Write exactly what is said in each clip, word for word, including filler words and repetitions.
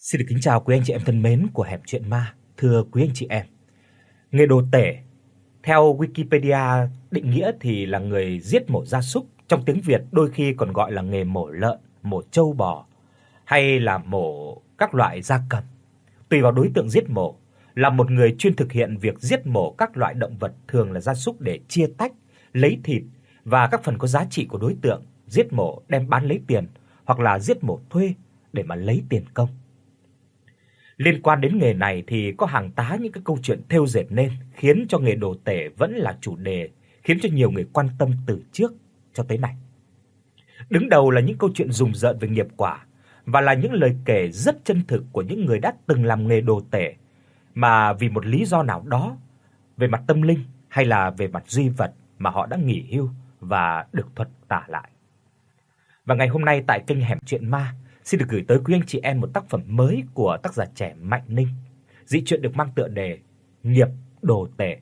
Xin được kính chào quý anh chị em thân mến của Hẻm Chuyện Ma. Thưa quý anh chị em, nghề đồ tể theo Wikipedia định nghĩa thì là người giết mổ gia súc, trong tiếng Việt đôi khi còn gọi là nghề mổ lợn, mổ trâu bò hay là mổ các loại gia cầm. Tùy vào đối tượng giết mổ, là một người chuyên thực hiện việc giết mổ các loại động vật thường là gia súc để chia tách, lấy thịt và các phần có giá trị của đối tượng giết mổ đem bán lấy tiền, hoặc là giết mổ thuê để mà lấy tiền công. Liên quan đến nghề này thì có hàng tá những cái câu chuyện thêu dệt nên, khiến cho nghề đồ tể vẫn là chủ đề khiến cho nhiều người quan tâm từ trước cho tới nay. Đứng đầu là những câu chuyện rùng rợn về nghiệp quả và là những lời kể rất chân thực của những người đã từng làm nghề đồ tể mà vì một lý do nào đó, về mặt tâm linh hay là về mặt duy vật, mà họ đã nghỉ hưu và được thuật tả lại. Và ngày hôm nay tại kênh Hẻm Chuyện Ma xin được gửi tới quý anh chị em một tác phẩm mới của tác giả trẻ Mạnh Ninh. Dị truyện được mang tựa đề Nghiệp đồ tể.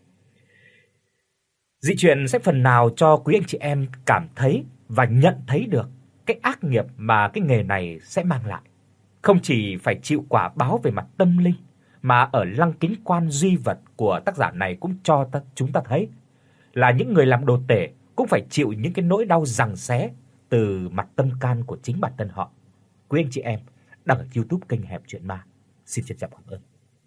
Dị truyện sẽ phần nào cho quý anh chị em cảm thấy và nhận thấy được cái ác nghiệp mà cái nghề này sẽ mang lại. Không chỉ phải chịu quả báo về mặt tâm linh, mà ở lăng kính quan duy vật của tác giả này cũng cho ta chúng ta thấy là những người làm đồ tể cũng phải chịu những cái nỗi đau giằng xé từ mặt tâm can của chính bản thân họ. Quý anh chị em đang ở YouTube kênh Hẻm Chuyện Ma, xin trân trọng cảm ơn.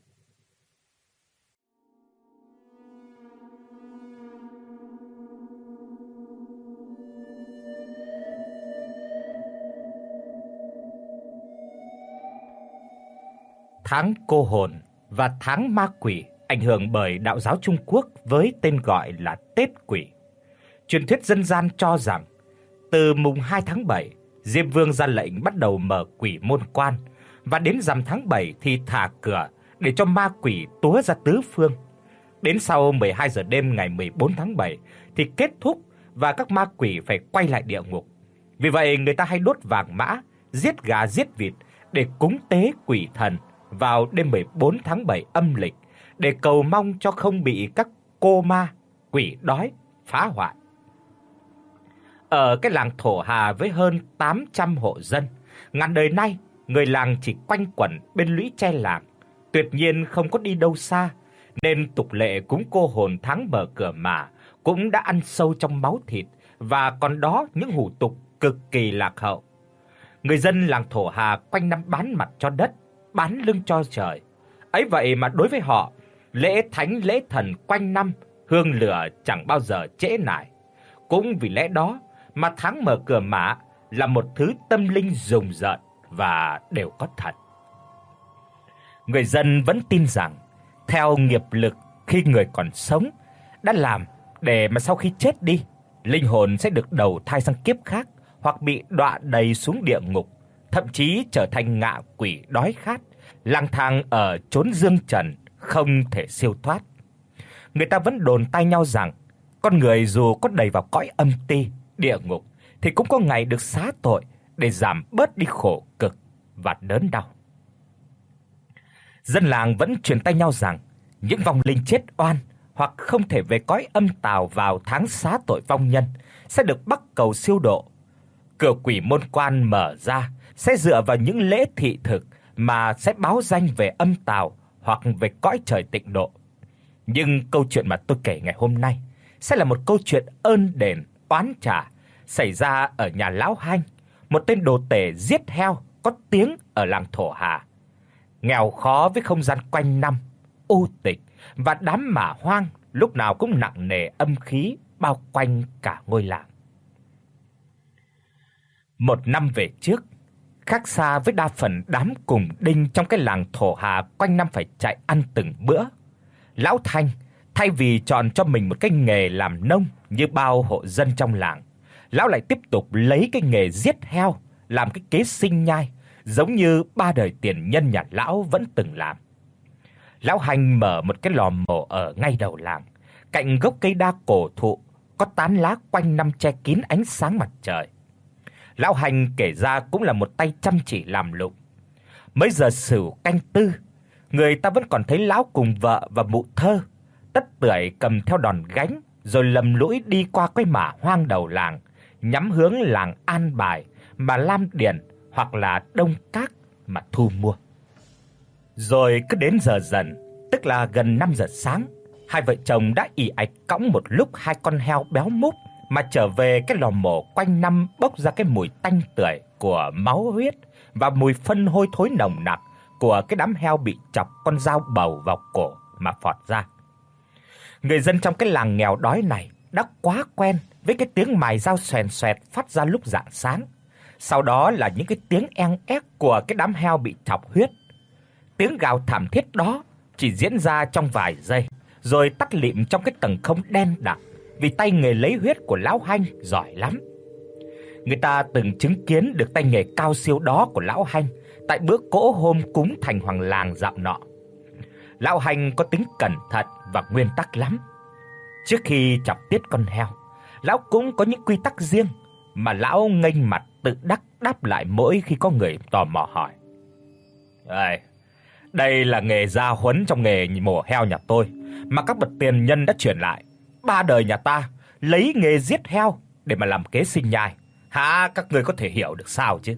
Tháng cô hồn và tháng ma quỷ ảnh hưởng bởi đạo giáo Trung Quốc với tên gọi là Tết Quỷ. Truyền thuyết dân gian cho rằng từ mùng hai tháng bảy, Diêm Vương ra lệnh bắt đầu mở quỷ môn quan, và đến rằm tháng bảy thì thả cửa để cho ma quỷ túa ra tứ phương. Đến sau mười hai giờ đêm ngày mười bốn tháng bảy thì kết thúc và các ma quỷ phải quay lại địa ngục. Vì vậy người ta hay đốt vàng mã, giết gà giết vịt để cúng tế quỷ thần vào đêm mười bốn tháng bảy âm lịch, để cầu mong cho không bị các cô ma, quỷ đói phá hoại. Ở cái làng Thổ Hà với hơn tám trăm hộ dân, ngàn đời nay người làng chỉ quanh quẩn bên lũy tre làng, tuyệt nhiên không có đi đâu xa, nên tục lệ cúng cô hồn tháng mở cửa mả cũng đã ăn sâu trong máu thịt, và còn đó những hủ tục cực kỳ lạc hậu. Người dân làng Thổ Hà quanh năm bán mặt cho đất, bán lưng cho trời. Ấy vậy mà đối với họ, lễ thánh lễ thần quanh năm, hương lửa chẳng bao giờ trễ nải. Cũng vì lẽ đó mà tháng mở cửa mả là một thứ tâm linh rùng rợn và đều có thật. Người dân vẫn tin rằng theo nghiệp lực khi người còn sống đã làm, để mà sau khi chết đi, linh hồn sẽ được đầu thai sang kiếp khác, hoặc bị đọa đầy xuống địa ngục, thậm chí trở thành ngạ quỷ đói khát, lang thang ở chốn dương trần không thể siêu thoát. Người ta vẫn đồn tai nhau rằng con người dù có đầy vào cõi âm ti, địa ngục thì cũng có ngày được xá tội để giảm bớt đi khổ cực và đớn đau. Dân làng vẫn truyền tai nhau rằng những vong linh chết oan hoặc không thể về cõi âm tào vào tháng xá tội vong nhân sẽ được bắc cầu siêu độ. Cửa quỷ môn quan mở ra sẽ dựa vào những lễ thị thực mà sẽ báo danh về âm tào hoặc về cõi trời tịnh độ. Nhưng câu chuyện mà tôi kể ngày hôm nay sẽ là một câu chuyện ơn đền oán trả xảy ra ở nhà lão Hanh, một tên đồ tể giết heo có tiếng ở làng Thổ Hà. Nghèo khó với không gian quanh năm, u tịch và đám mả hoang lúc nào cũng nặng nề âm khí bao quanh cả ngôi làng. Một năm về trước, khác xa với đa phần đám cùng đinh trong cái làng Thổ Hà quanh năm phải chạy ăn từng bữa, lão Thanh thay vì chọn cho mình một cái nghề làm nông như bao hộ dân trong làng, lão lại tiếp tục lấy cái nghề giết heo làm cái kế sinh nhai, giống như ba đời tiền nhân nhà lão vẫn từng làm. Lão Hành mở một cái lò mổ ở ngay đầu làng, cạnh gốc cây đa cổ thụ có tán lá quanh năm che kín ánh sáng mặt trời. Lão Hành kể ra cũng là một tay chăm chỉ làm lụng. Mấy giờ Sửu canh tư, người ta vẫn còn thấy lão cùng vợ và mụ Thơ tất tưởi cầm theo đòn gánh, rồi lầm lũi đi qua cái mả hoang đầu làng, nhắm hướng làng An Bài mà Lam Điền hoặc là Đông Các mà thu mua. Rồi cứ đến giờ dần, tức là gần năm giờ sáng, hai vợ chồng đã ì ạch cõng một lúc hai con heo béo múp mà trở về cái lò mổ quanh năm bốc ra cái mùi tanh tưởi của máu huyết và mùi phân hôi thối nồng nặc của cái đám heo bị chọc con dao bầu vào cổ mà phọt ra. Người dân trong cái làng nghèo đói này đã quá quen với cái tiếng mài dao xoèn xoẹt phát ra lúc rạng sáng. Sau đó là những cái tiếng eng ép của cái đám heo bị chọc huyết. Tiếng gào thảm thiết đó chỉ diễn ra trong vài giây, rồi tắt lịm trong cái tầng không đen đặc, vì tay nghề lấy huyết của lão Hanh giỏi lắm. Người ta từng chứng kiến được tay nghề cao siêu đó của lão Hanh tại bữa cỗ hôm cúng thành hoàng làng dạo nọ. Lão Hanh có tính cẩn thận và nguyên tắc lắm. Trước khi chọc tiết con heo, lão cũng có những quy tắc riêng mà lão nghênh mặt tự đắc đáp lại mỗi khi có người tò mò hỏi. "Đây, đây là nghề gia huấn trong nghề mổ heo nhà tôi mà các bậc tiền nhân đã truyền lại. Ba đời nhà ta lấy nghề giết heo để mà làm kế sinh nhai. Hả, các ngươi có thể hiểu được sao chứ?"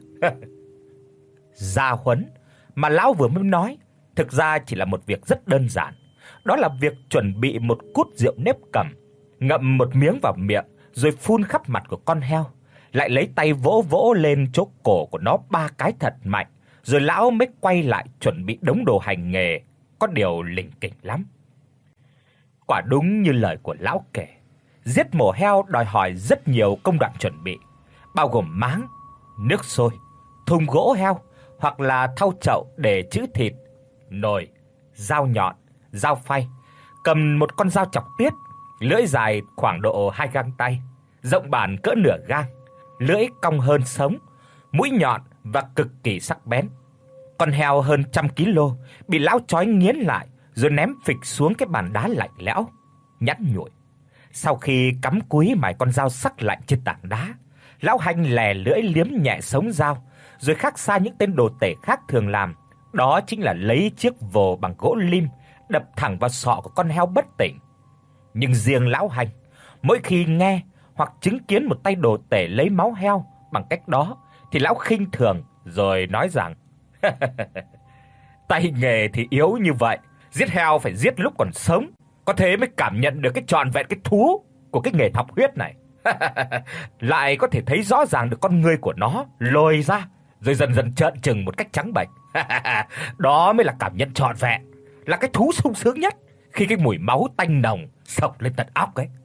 Gia huấn mà lão vừa mới nói thực ra chỉ là một việc rất đơn giản. Đó là việc chuẩn bị một cút rượu nếp cầm, ngậm một miếng vào miệng rồi phun khắp mặt của con heo, lại lấy tay vỗ vỗ lên chỗ cổ của nó ba cái thật mạnh, rồi lão mới quay lại chuẩn bị đống đồ hành nghề, có điều lỉnh kỉnh lắm. Quả đúng như lời của lão kể, giết mổ heo đòi hỏi rất nhiều công đoạn chuẩn bị, bao gồm máng, nước sôi, thùng gỗ heo hoặc là thau chậu để trữ thịt, nồi, dao nhọn, dao phay, cầm một con dao chọc tiết, lưỡi dài khoảng độ hai gang tay, rộng bản cỡ nửa gang, lưỡi cong hơn sống, mũi nhọn và cực kỳ sắc bén. Con heo hơn trăm ki lô bị lão trói nghiến lại rồi ném phịch xuống cái bàn đá lạnh lẽo, nhẵn nhụi. Sau khi cắm cúi mài con dao sắc lạnh trên tảng đá, lão Hanh lè lưỡi liếm nhẹ sống dao, rồi khác xa những tên đồ tể khác thường làm, đó chính là lấy chiếc vồ bằng gỗ lim đập thẳng vào sọ của con heo bất tỉnh. Nhưng riêng lão Hanh, mỗi khi nghe hoặc chứng kiến một tay đồ tể lấy máu heo bằng cách đó thì lão khinh thường rồi nói rằng: "Tay nghề thì yếu như vậy, giết heo phải giết lúc còn sống, có thế mới cảm nhận được cái trọn vẹn cái thú của cái nghề thọc huyết này." Lại có thể thấy rõ ràng được con ngươi của nó lồi ra rồi dần dần trợn trừng một cách trắng bệch. Đó mới là cảm nhận trọn vẹn, là cái thú sung sướng nhất khi cái mùi máu tanh nồng xộc lên tận óc ấy.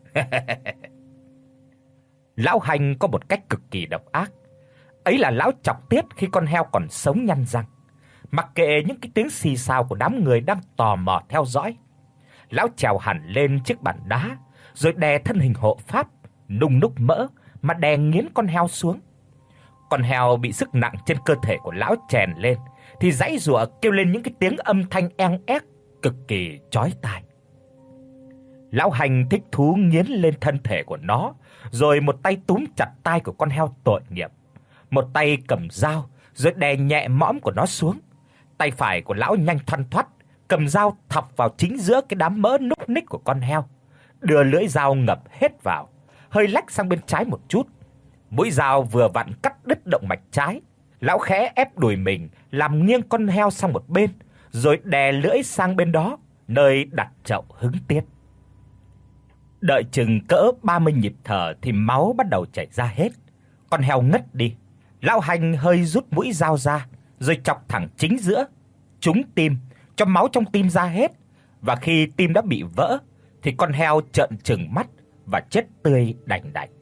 Lão Hanh có một cách cực kỳ độc ác. Ấy là lão chọc tiết khi con heo còn sống nhăn răng, mặc kệ những cái tiếng xì xào của đám người đang tò mò theo dõi. Lão trèo hẳn lên chiếc bàn đá, rồi đè thân hình hộ pháp, nung núc mỡ mà đè nghiến con heo xuống. Con heo bị sức nặng trên cơ thể của lão chèn lên thì giãy giụa kêu lên những cái tiếng âm thanh eng ép cực kỳ chói tai. Lão Hành thích thú nghiến lên thân thể của nó, rồi một tay túm chặt tai của con heo tội nghiệp, một tay cầm dao rồi đè nhẹ mõm của nó xuống. Tay phải của lão nhanh thoăn thoắt cầm dao thọc vào chính giữa cái đám mỡ núc ních của con heo, đưa lưỡi dao ngập hết vào, hơi lách sang bên trái một chút. Mũi dao vừa vặn cắt đứt động mạch trái. Lão khẽ ép đùi mình làm nghiêng con heo sang một bên, rồi đè lưỡi sang bên đó, nơi đặt chậu hứng tiết. Đợi chừng cỡ ba mươi nhịp thở thì máu bắt đầu chảy ra hết. Con heo ngất đi. Lão Hành hơi rút mũi dao ra, rồi chọc thẳng chính giữa, trúng tim, cho máu trong tim ra hết. Và khi tim đã bị vỡ thì con heo trợn trừng mắt và chết tươi đành đạch.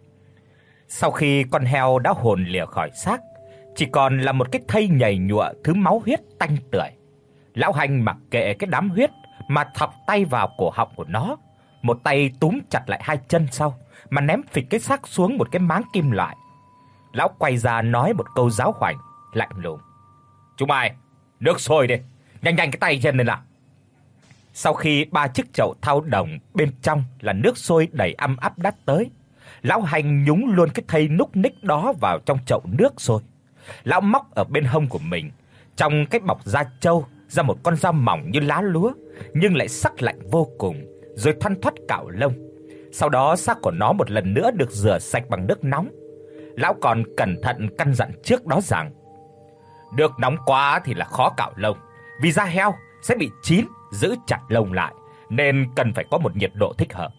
Sau khi con heo đã hồn lìa khỏi xác, chỉ còn là một cái thây nhầy nhụa thứ máu huyết tanh tưởi. Lão Hành mặc kệ cái đám huyết mà thọc tay vào cổ họng của nó, một tay túm chặt lại hai chân sau mà ném phịch cái xác xuống một cái máng kim loại. Lão quay ra nói một câu giáo huấn lạnh lùng: "Chúng mày, nước sôi đi, nhanh nhanh cái tay chân lên nào." Sau khi ba chiếc chậu thau đồng bên trong là nước sôi đầy ăm ắp đắt tới, lão Hành nhúng luôn cái thây núc ních đó vào trong chậu nước sôi. Lão móc ở bên hông của mình, trong cái bọc da trâu, ra một con dao mỏng như lá lúa nhưng lại sắc lạnh vô cùng, rồi thoăn thoắt cạo lông. Sau đó xác của nó một lần nữa được rửa sạch bằng nước nóng. Lão còn cẩn thận căn dặn trước đó rằng: "Nước nóng quá thì là khó cạo lông, vì da heo sẽ bị chín, giữ chặt lông lại nên cần phải có một nhiệt độ thích hợp.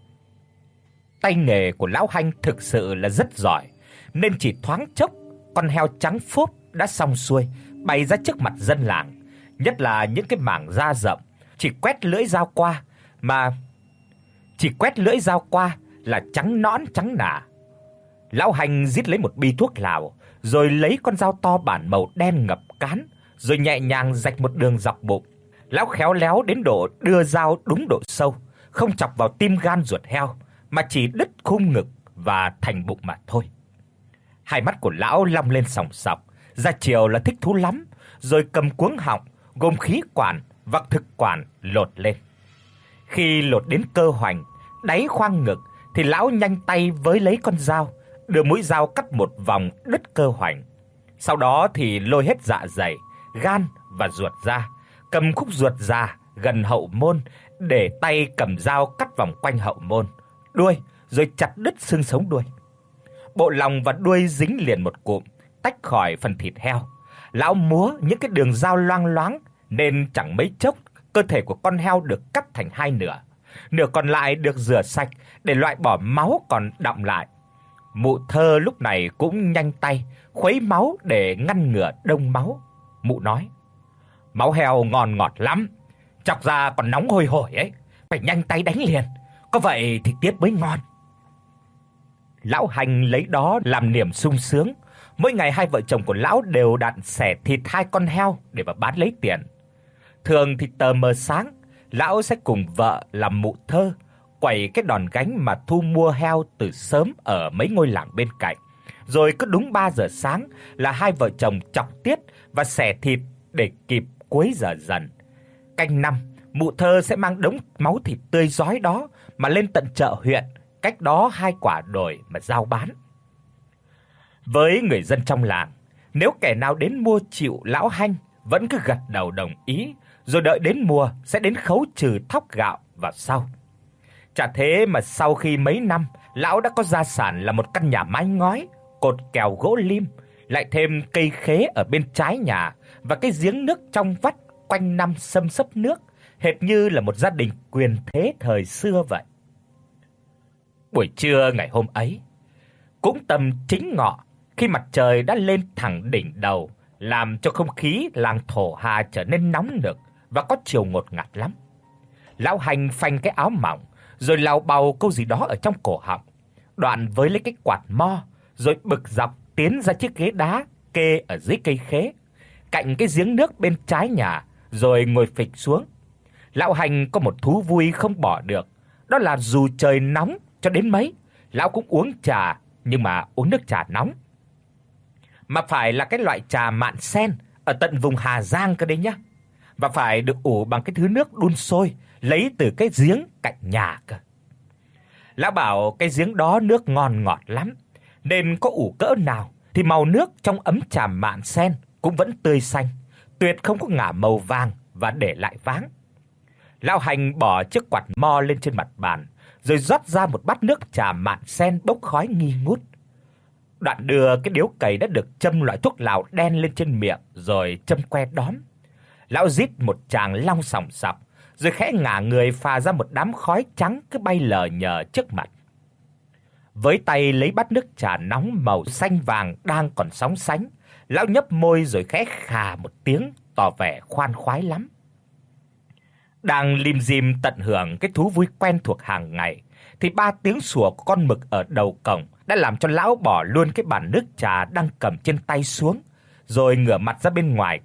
Tay nghề của lão Hanh thực sự là rất giỏi, nên chỉ thoáng chốc, con heo trắng phốp đã xong xuôi, bày ra trước mặt dân làng, nhất là những cái mảng da rậm, chỉ quét lưỡi dao qua mà chỉ quét lưỡi dao qua là trắng nõn trắng nả. Lão Hành rít lấy một bi thuốc lào, rồi lấy con dao to bản màu đen ngập cán, rồi nhẹ nhàng rạch một đường dọc bụng. Lão khéo léo đến độ đưa dao đúng độ sâu, không chọc vào tim gan ruột heo, mà chỉ đứt khung ngực và thành bụng mà thôi. Hai mắt của lão long lên sòng sọc, ra chiều là thích thú lắm, rồi cầm cuống họng gồm khí quản và thực quản lột lên. Khi lột đến cơ hoành, đáy khoang ngực thì lão nhanh tay với lấy con dao, đưa mũi dao cắt một vòng đứt cơ hoành. Sau đó thì lôi hết dạ dày, gan và ruột ra, cầm khúc ruột già gần hậu môn để tay cầm dao cắt vòng quanh hậu môn, đuôi rồi chặt đứt xương sống đuôi. Bộ lòng và đuôi dính liền một cụm, tách khỏi phần thịt heo. Lão múa những cái đường dao loang loáng nên chẳng mấy chốc cơ thể của con heo được cắt thành hai nửa. Nửa còn lại được rửa sạch để loại bỏ máu còn đọng lại. Mụ Thơ lúc này cũng nhanh tay khuấy máu để ngăn ngừa đông máu. Mụ nói: "Máu heo ngon ngọt lắm, chọc ra còn nóng hôi hổi ấy, phải nhanh tay đánh liền, có vậy thì tiết mới ngon." Lão Hành lấy đó làm niềm sung sướng. Mỗi ngày hai vợ chồng của lão đều đặn xẻ thịt hai con heo để mà bán lấy tiền. Thường thì tờ mờ sáng, lão sẽ cùng vợ làm Mụ Thơ quẩy cái đòn gánh mà thu mua heo từ sớm ở mấy ngôi làng bên cạnh. Rồi cứ đúng ba giờ sáng là hai vợ chồng chọc tiết và xẻ thịt để kịp cuối giờ dần. Canh năm, Mụ Thơ sẽ mang đống máu thịt tươi rói đó mà lên tận chợ huyện, cách đó hai quả đồi mà giao bán. Với người dân trong làng, nếu kẻ nào đến mua chịu lão Hanh vẫn cứ gật đầu đồng ý, rồi đợi đến mùa sẽ đến khấu trừ thóc gạo vào sau. Chả thế mà sau khi mấy năm, lão đã có gia sản là một căn nhà mái ngói, cột kèo gỗ lim, lại thêm cây khế ở bên trái nhà và cái giếng nước trong vắt quanh năm xâm xấp nước, hệt như là một gia đình quyền thế thời xưa vậy. Buổi trưa ngày hôm ấy, cũng tầm chính ngọ, khi mặt trời đã lên thẳng đỉnh đầu, làm cho không khí làng Thổ Hà trở nên nóng nực và có chiều ngột ngạt lắm. Lão Hành phanh cái áo mỏng, rồi lào bào câu gì đó ở trong cổ họng, đoạn với lấy cái quạt mo, rồi bực dọc tiến ra chiếc ghế đá kê ở dưới cây khế, cạnh cái giếng nước bên trái nhà, rồi ngồi phịch xuống. Lão Hành có một thú vui không bỏ được, đó là dù trời nóng cho đến mấy, lão cũng uống trà, nhưng mà uống nước trà nóng. Mà phải là cái loại trà mạn sen ở tận vùng Hà Giang cơ đấy nhá, và phải được ủ bằng cái thứ nước đun sôi lấy từ cái giếng cạnh nhà cơ. Lão bảo cái giếng đó nước ngon ngọt lắm, nên có ủ cỡ nào thì màu nước trong ấm trà mạn sen cũng vẫn tươi xanh, tuyệt không có ngả màu vàng và để lại váng. Lão Hành bỏ chiếc quạt mo lên trên mặt bàn, rồi rót ra một bát nước trà mạn sen bốc khói nghi ngút. Đoạn đưa cái điếu cày đã được châm loại thuốc lào đen lên trên miệng, rồi châm que đóm. Lão rít một tràng long sòng sọc, rồi khẽ ngả người phà ra một đám khói trắng cứ bay lờ nhờ trước mặt. Với tay lấy bát nước trà nóng màu xanh vàng đang còn sóng sánh, lão nhấp môi rồi khẽ khà một tiếng, tỏ vẻ khoan khoái lắm. Đang lim dim tận hưởng cái thú vui quen thuộc hàng ngày, thì ba tiếng sủa của con mực ở đầu cổng đã làm cho lão bỏ luôn cái bàn nước trà đang cầm trên tay xuống, rồi ngửa mặt ra bên ngoài.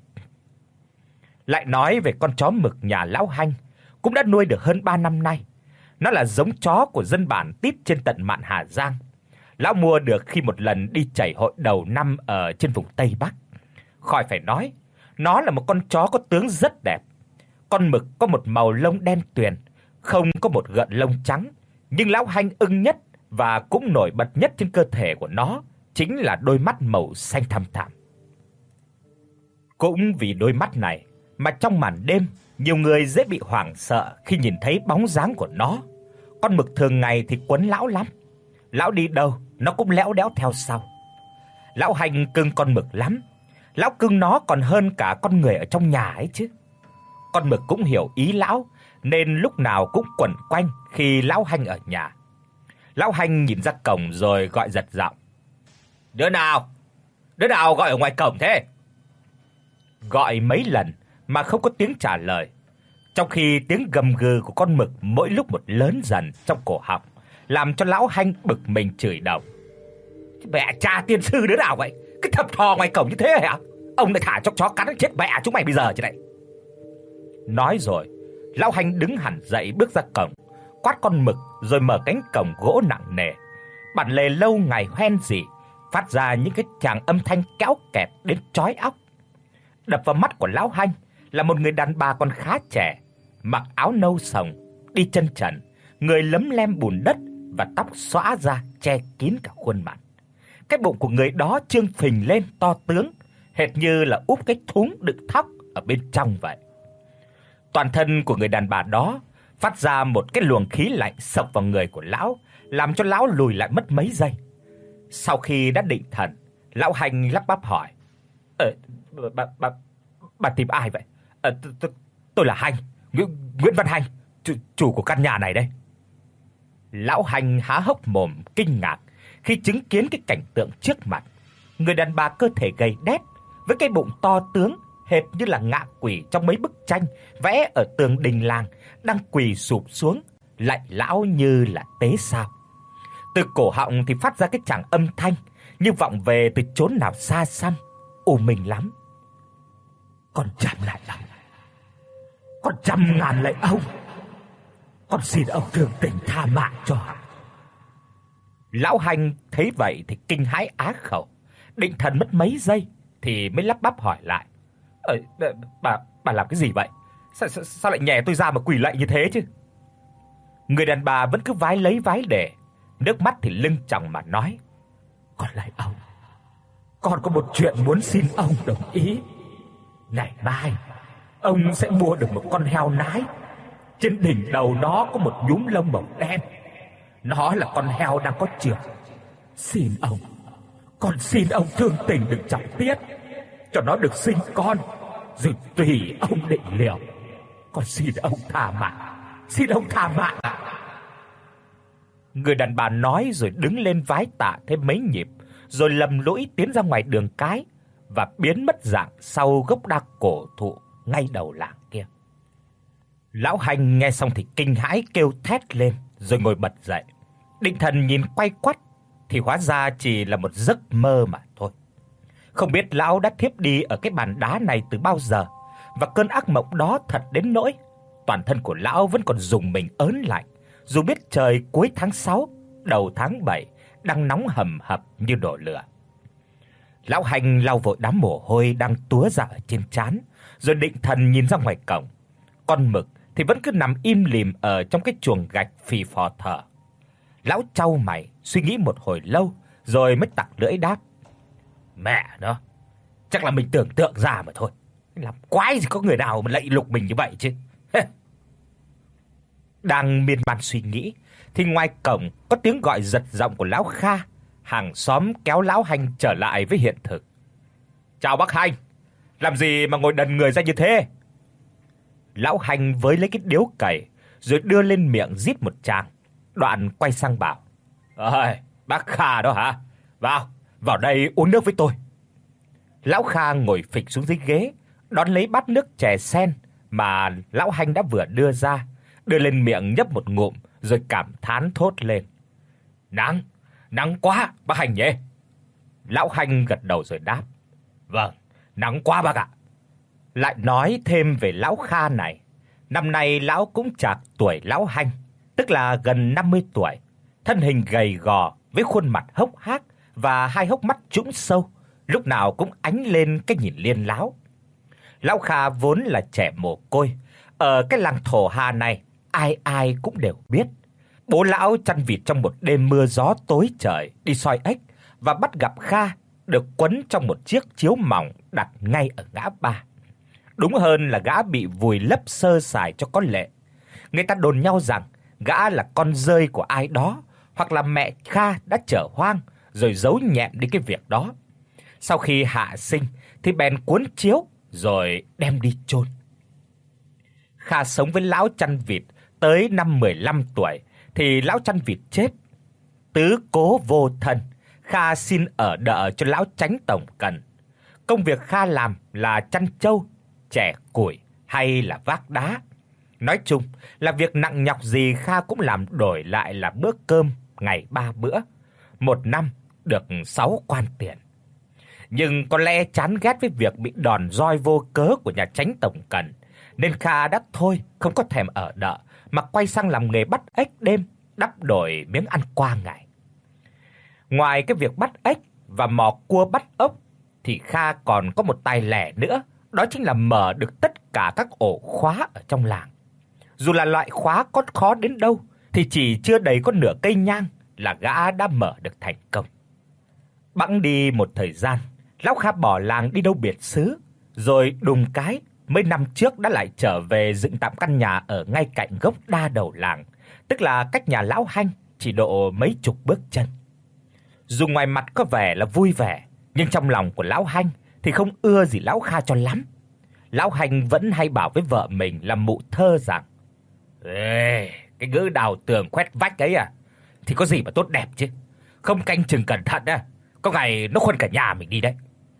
Lại nói về con chó mực nhà lão Hanh, cũng đã nuôi được hơn ba năm nay. Nó là giống chó của dân bản tít trên tận mạn Hà Giang. Lão mua được khi một lần đi chảy hội đầu năm ở trên vùng Tây Bắc. Khỏi phải nói, nó là một con chó có tướng rất đẹp. Con mực có một màu lông đen tuyền, không có một gợn lông trắng, nhưng lão Hanh ưng nhất và cũng nổi bật nhất trên cơ thể của nó chính là đôi mắt màu xanh thẳm thẳm. Cũng vì đôi mắt này mà trong màn đêm, nhiều người dễ bị hoảng sợ khi nhìn thấy bóng dáng của nó. Con mực thường ngày thì quấn lão lắm, lão đi đâu nó cũng léo đéo theo sau. Lão Hành cưng con mực lắm, lão cưng nó còn hơn cả con người ở trong nhà ấy chứ. con mực cũng hiểu ý lão nên lúc nào cũng quẩn quanh khi lão Hanh ở nhà. Lão Hanh nhìn ra cổng rồi gọi giật giọng: "Đứa nào? Đứa nào gọi ở ngoài cổng thế?" Gọi mấy lần mà không có tiếng trả lời, trong khi tiếng gầm gừ của con mực mỗi lúc một lớn dần trong cổ họng, làm cho lão Hanh bực mình chửi đồng: "Mẹ cha tiên sư đứa nào vậy? Cái thập thò ngoài cổng như thế hả? Ông lại thả chó chó cắn chết mẹ chúng mày bây giờ chứ này." Nói rồi, lão Hanh đứng hẳn dậy bước ra cổng, quát con mực rồi mở cánh cổng gỗ nặng nề. Bản lề lâu ngày hoen gì, phát ra những cái tràng âm thanh kéo kẹt đến chói óc. Đập vào mắt của lão Hanh là một người đàn bà còn khá trẻ, mặc áo nâu sòng, đi chân trần, người lấm lem bùn đất và tóc xõa ra che kín cả khuôn mặt. Cái bụng của người đó trương phình lên to tướng, hệt như là úp cái thúng đựng thóc ở bên trong vậy. Toàn thân của người đàn bà đó phát ra một cái luồng khí lạnh xộc vào người của lão, làm cho lão lùi lại mất mấy giây. Sau khi đã định thần, lão Hanh lắp bắp hỏi: "Ờ bà bà bà tìm ai vậy?" "Ờ tôi là Hanh, Nguyễn Văn Hanh, chủ, chủ của căn nhà này đây." Lão Hanh há hốc mồm kinh ngạc khi chứng kiến cái cảnh tượng trước mặt. Người đàn bà cơ thể gầy đét với cái bụng to tướng hệt như là ngạ quỷ trong mấy bức tranh vẽ ở tường đình làng, đang quỳ sụp xuống lạy lão như là tế sao. Từ cổ họng thì phát ra cái tràng âm thanh như vọng về từ chốn nào xa xăm, u minh lắm: "Con chạm lại ông, con trăm ngàn lại ông, con xin ông thương tình tha mạng cho." Lão Hanh thấy vậy thì kinh hãi á khẩu, định thần mất mấy giây thì mới lắp bắp hỏi lại: "Ờ bà bà làm cái gì vậy? Sao sao, sao lại nhè tôi ra mà quỳ lạy như thế chứ?" Người đàn bà vẫn cứ vái lấy vái để, nước mắt thì lưng tròng mà nói: "Con lạy ông, con có một chuyện muốn xin ông đồng ý. Ngày mai ông sẽ mua được một con heo nái, trên đỉnh đầu nó có một nhúm lông màu đen. Nó là con heo đang có chưởng. Xin ông, con xin ông thương tình đừng trọng tiết, cho nó được sinh con, rồi tùy ông định liệu. Con xin ông tha mạng, xin ông tha mạng." Người đàn bà nói rồi đứng lên vái tạ thêm mấy nhịp, rồi lầm lũi tiến ra ngoài đường cái và biến mất dạng sau gốc đa cổ thụ ngay đầu làng kia. Lão Hanh nghe xong thì kinh hãi kêu thét lên rồi ngồi bật dậy. Định thần nhìn quay quắt thì hóa ra chỉ là một giấc mơ mà thôi. Không biết lão đã thiếp đi ở cái bàn đá này từ bao giờ, và cơn ác mộng đó thật đến nỗi toàn thân của lão vẫn còn rùng mình ớn lạnh, dù biết trời cuối tháng sáu, đầu tháng bảy đang nóng hầm hập như đổ lửa. Lão Hanh lau vội đám mồ hôi đang túa ra ở trên trán, rồi định thần nhìn ra ngoài cổng. Con mực thì vẫn cứ nằm im lìm ở trong cái chuồng gạch phì phò thở. Lão chau mày suy nghĩ một hồi lâu rồi mới tặc lưỡi đáp: "Mẹ nó, chắc là mình tưởng tượng ra mà thôi. Làm quái gì có người nào mà lạy lục mình như vậy chứ." Đang miên man suy nghĩ thì ngoài cổng có tiếng gọi giật giọng của lão Kha, hàng xóm kéo lão Hanh trở lại với hiện thực. "Chào bác Hanh, làm gì mà ngồi đần người ra như thế?" Lão Hanh với lấy cái điếu cày rồi đưa lên miệng rít một tràng, đoạn quay sang bảo: "Ơi, bác Kha đó hả? Vào, vào đây uống nước với tôi." Lão Kha ngồi phịch xuống dưới ghế, đón lấy bát nước chè sen mà lão Hanh đã vừa đưa ra, đưa lên miệng nhấp một ngụm rồi cảm thán thốt lên: "Nắng, nắng quá bác Hanh nhỉ?" Lão Hanh gật đầu rồi đáp: "Vâng, nắng quá bác ạ." Lại nói thêm về lão Kha này, năm nay lão cũng chạc tuổi lão Hanh, tức là gần năm mươi tuổi, thân hình gầy gò với khuôn mặt hốc hác và hai hốc mắt trũng sâu, lúc nào cũng ánh lên cái nhìn liên láo. Lão Kha vốn là trẻ mồ côi, ở cái làng Thổ Hà này ai ai cũng đều biết. Bố lão chăn vịt trong một đêm mưa gió tối trời đi soi ếch và bắt gặp Kha được quấn trong một chiếc chiếu mỏng đặt ngay ở ngã ba. Đúng hơn là gã bị vùi lấp sơ sài cho có lệ. Người ta đồn nhau rằng gã là con rơi của ai đó, hoặc là mẹ Kha đã chở hoang rồi giấu nhẹm đi cái việc đó. Sau khi hạ sinh thì bèn cuốn chiếu rồi đem đi chôn. Kha sống với lão chăn vịt tới năm mười lăm tuổi thì lão chăn vịt chết. Tứ cố vô thân, Kha xin ở đợ cho lão Chánh tổng cần. Công việc Kha làm là chăn trâu, chẻ củi hay là vác đá. Nói chung là việc nặng nhọc gì Kha cũng làm đổi lại là bữa cơm ngày ba bữa, một năm được sáu quan tiền. Nhưng có lẽ chán ghét với việc bị đòn roi vô cớ của nhà Chánh tổng cần, nên Kha đã thôi không có thèm ở đợ mà quay sang làm nghề bắt ếch đêm, đắp đổi miếng ăn qua ngày. Ngoài cái việc bắt ếch và mò cua bắt ốc thì Kha còn có một tài lẻ nữa, đó chính là mở được tất cả các ổ khóa ở trong làng. Dù là loại khóa có khó đến đâu thì chỉ chưa đầy có nửa cây nhang là gã đã mở được thành công. Bẵng đi một thời gian, lão Kha bỏ làng đi đâu biệt xứ, rồi đùng cái mấy năm trước đã lại trở về dựng tạm căn nhà ở ngay cạnh gốc đa đầu làng, tức là cách nhà lão Hanh chỉ độ mấy chục bước chân. Dù ngoài mặt có vẻ là vui vẻ, nhưng trong lòng của lão Hanh thì không ưa gì lão Kha cho lắm. Lão Hanh vẫn hay bảo với vợ mình là mụ Thơ rằng: "Ê, cái ngữ đào tường khoét vách ấy à, thì có gì mà tốt đẹp chứ. Không canh chừng cẩn thận á, có ngày nó khuân cả nhà mình đi đấy."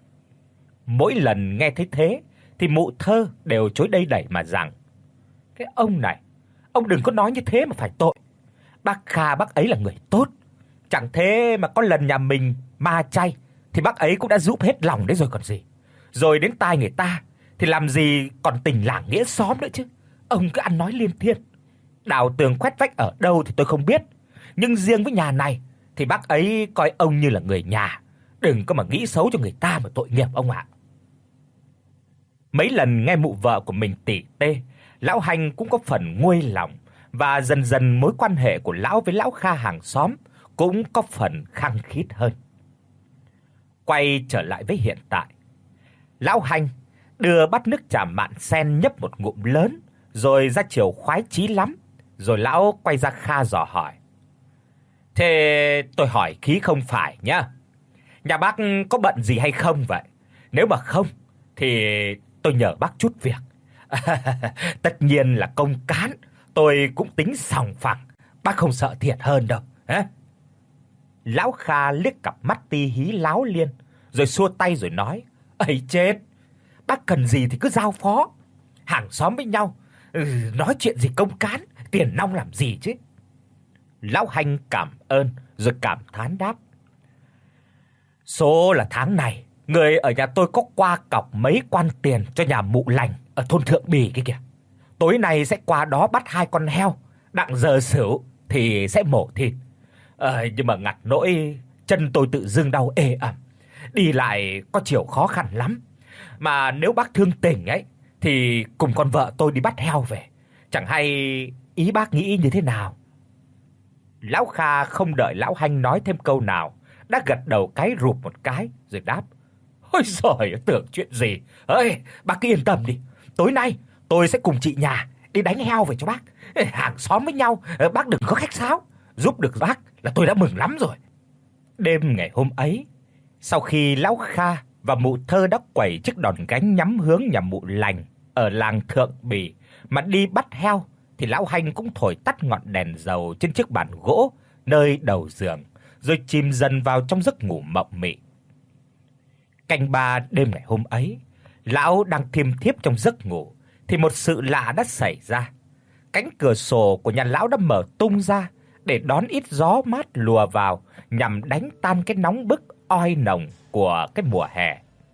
Mỗi lần nghe thấy thế thì mụ Thơ đều chối đây đẩy mà rằng: "Cái ông này, ông đừng có nói như thế mà phải tội. Bác Kha bác ấy là người tốt, chẳng thế mà có lần nhà mình ma chay thì bác ấy cũng đã giúp hết lòng đấy rồi còn gì. Rồi đến tai người ta thì làm gì còn tình làng nghĩa xóm nữa chứ. Ông cứ ăn nói liên thiên. Đào tường khoét vách ở đâu thì tôi không biết, nhưng riêng với nhà này thì bác ấy coi ông như là người nhà, đừng có mà nghĩ xấu cho người ta mà tội nghiệp ông ạ." Mấy lần nghe mụ vợ của mình tỉ tê, lão Hanh cũng có phần nguôi lòng, và dần dần mối quan hệ của lão với lão Kha hàng xóm cũng có phần khăng khít hơn. Quay trở lại với hiện tại, lão Hanh đưa bát nước trà mạn sen nhấp một ngụm lớn, rồi ra chiều khoái chí lắm, rồi lão quay ra Kha dò hỏi: "Thế tôi hỏi khí không phải nhá, nhà bác có bận gì hay không vậy? Nếu mà không thì tôi nhờ bác chút việc." "Tất nhiên là công cán, tôi cũng tính sòng phẳng, bác không sợ thiệt hơn đâu, hả?" Lão Kha liếc cặp mắt ti hí láo liên, rồi xua tay rồi nói: "Ấy chết, bác cần gì thì cứ giao phó. Hàng xóm với nhau, ừ, nói chuyện gì công cán, tiền nong làm gì chứ." Lão Hanh cảm ơn rồi cảm thán đáp: "Số là tháng này, người ở nhà tôi có qua cọc mấy quan tiền cho nhà mụ Lành ở thôn Thượng Bì kia kìa. Tối nay sẽ qua đó bắt hai con heo, đặng giờ sửu thì sẽ mổ thịt. Ờ, nhưng mà ngặt nỗi chân tôi tự dưng đau ê ẩm, đi lại có chiều khó khăn lắm. Mà nếu bác thương tình ấy thì cùng con vợ tôi đi bắt heo về, chẳng hay ý bác nghĩ như thế nào?" Lão Kha không đợi lão Hanh nói thêm câu nào, đã gật đầu cái rụp một cái rồi đáp: "Ôi giời, tưởng chuyện gì. Ơi, bác cứ yên tâm đi. Tối nay tôi sẽ cùng chị nhà đi đánh heo về cho bác. Hàng xóm với nhau, bác đừng có khách sáo. Giúp được bác là tôi đã mừng lắm rồi." Đêm ngày hôm ấy, sau khi lão Kha và mụ Thơ đã quẩy chiếc đòn gánh nhắm hướng nhà mụ Lành ở làng Thượng Bì mà đi bắt heo, thì lão Hanh cũng thổi tắt ngọn đèn dầu trên chiếc bàn gỗ nơi đầu giường, rồi chìm dần vào trong giấc ngủ mộng mị. Canh ba đêm ngày hôm ấy, lão đang thiêm thiếp trong giấc ngủ thì một sự lạ đã xảy ra. Cánh cửa sổ của nhà lão đã mở tung ra để đón ít gió mát lùa vào, nhằm đánh tan cái nóng bức oi nồng của cái mùa hè.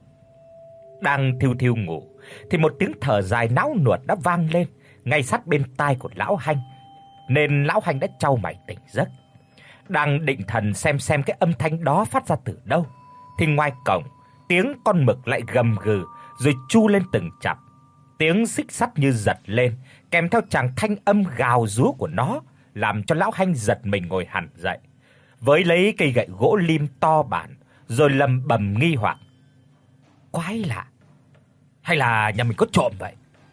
Đang thiu thiu ngủ thì một tiếng thở dài não nuột đã vang lên ngay sát bên tai của lão Hanh, nên lão Hanh đã chau mày tỉnh giấc. Đang định thần xem xem cái âm thanh đó phát ra từ đâu thì ngoài cổng, tiếng con mực lại gầm gừ rồi chu lên từng chặp. Tiếng xích sắt như giật lên, kèm theo tràng thanh âm gào rú của nó, làm cho lão Hanh giật mình ngồi hẳn dậy, với lấy cây gậy gỗ lim to bản, rồi lầm bầm nghi hoặc: "Quái lạ, hay là nhà mình có trộm vậy?"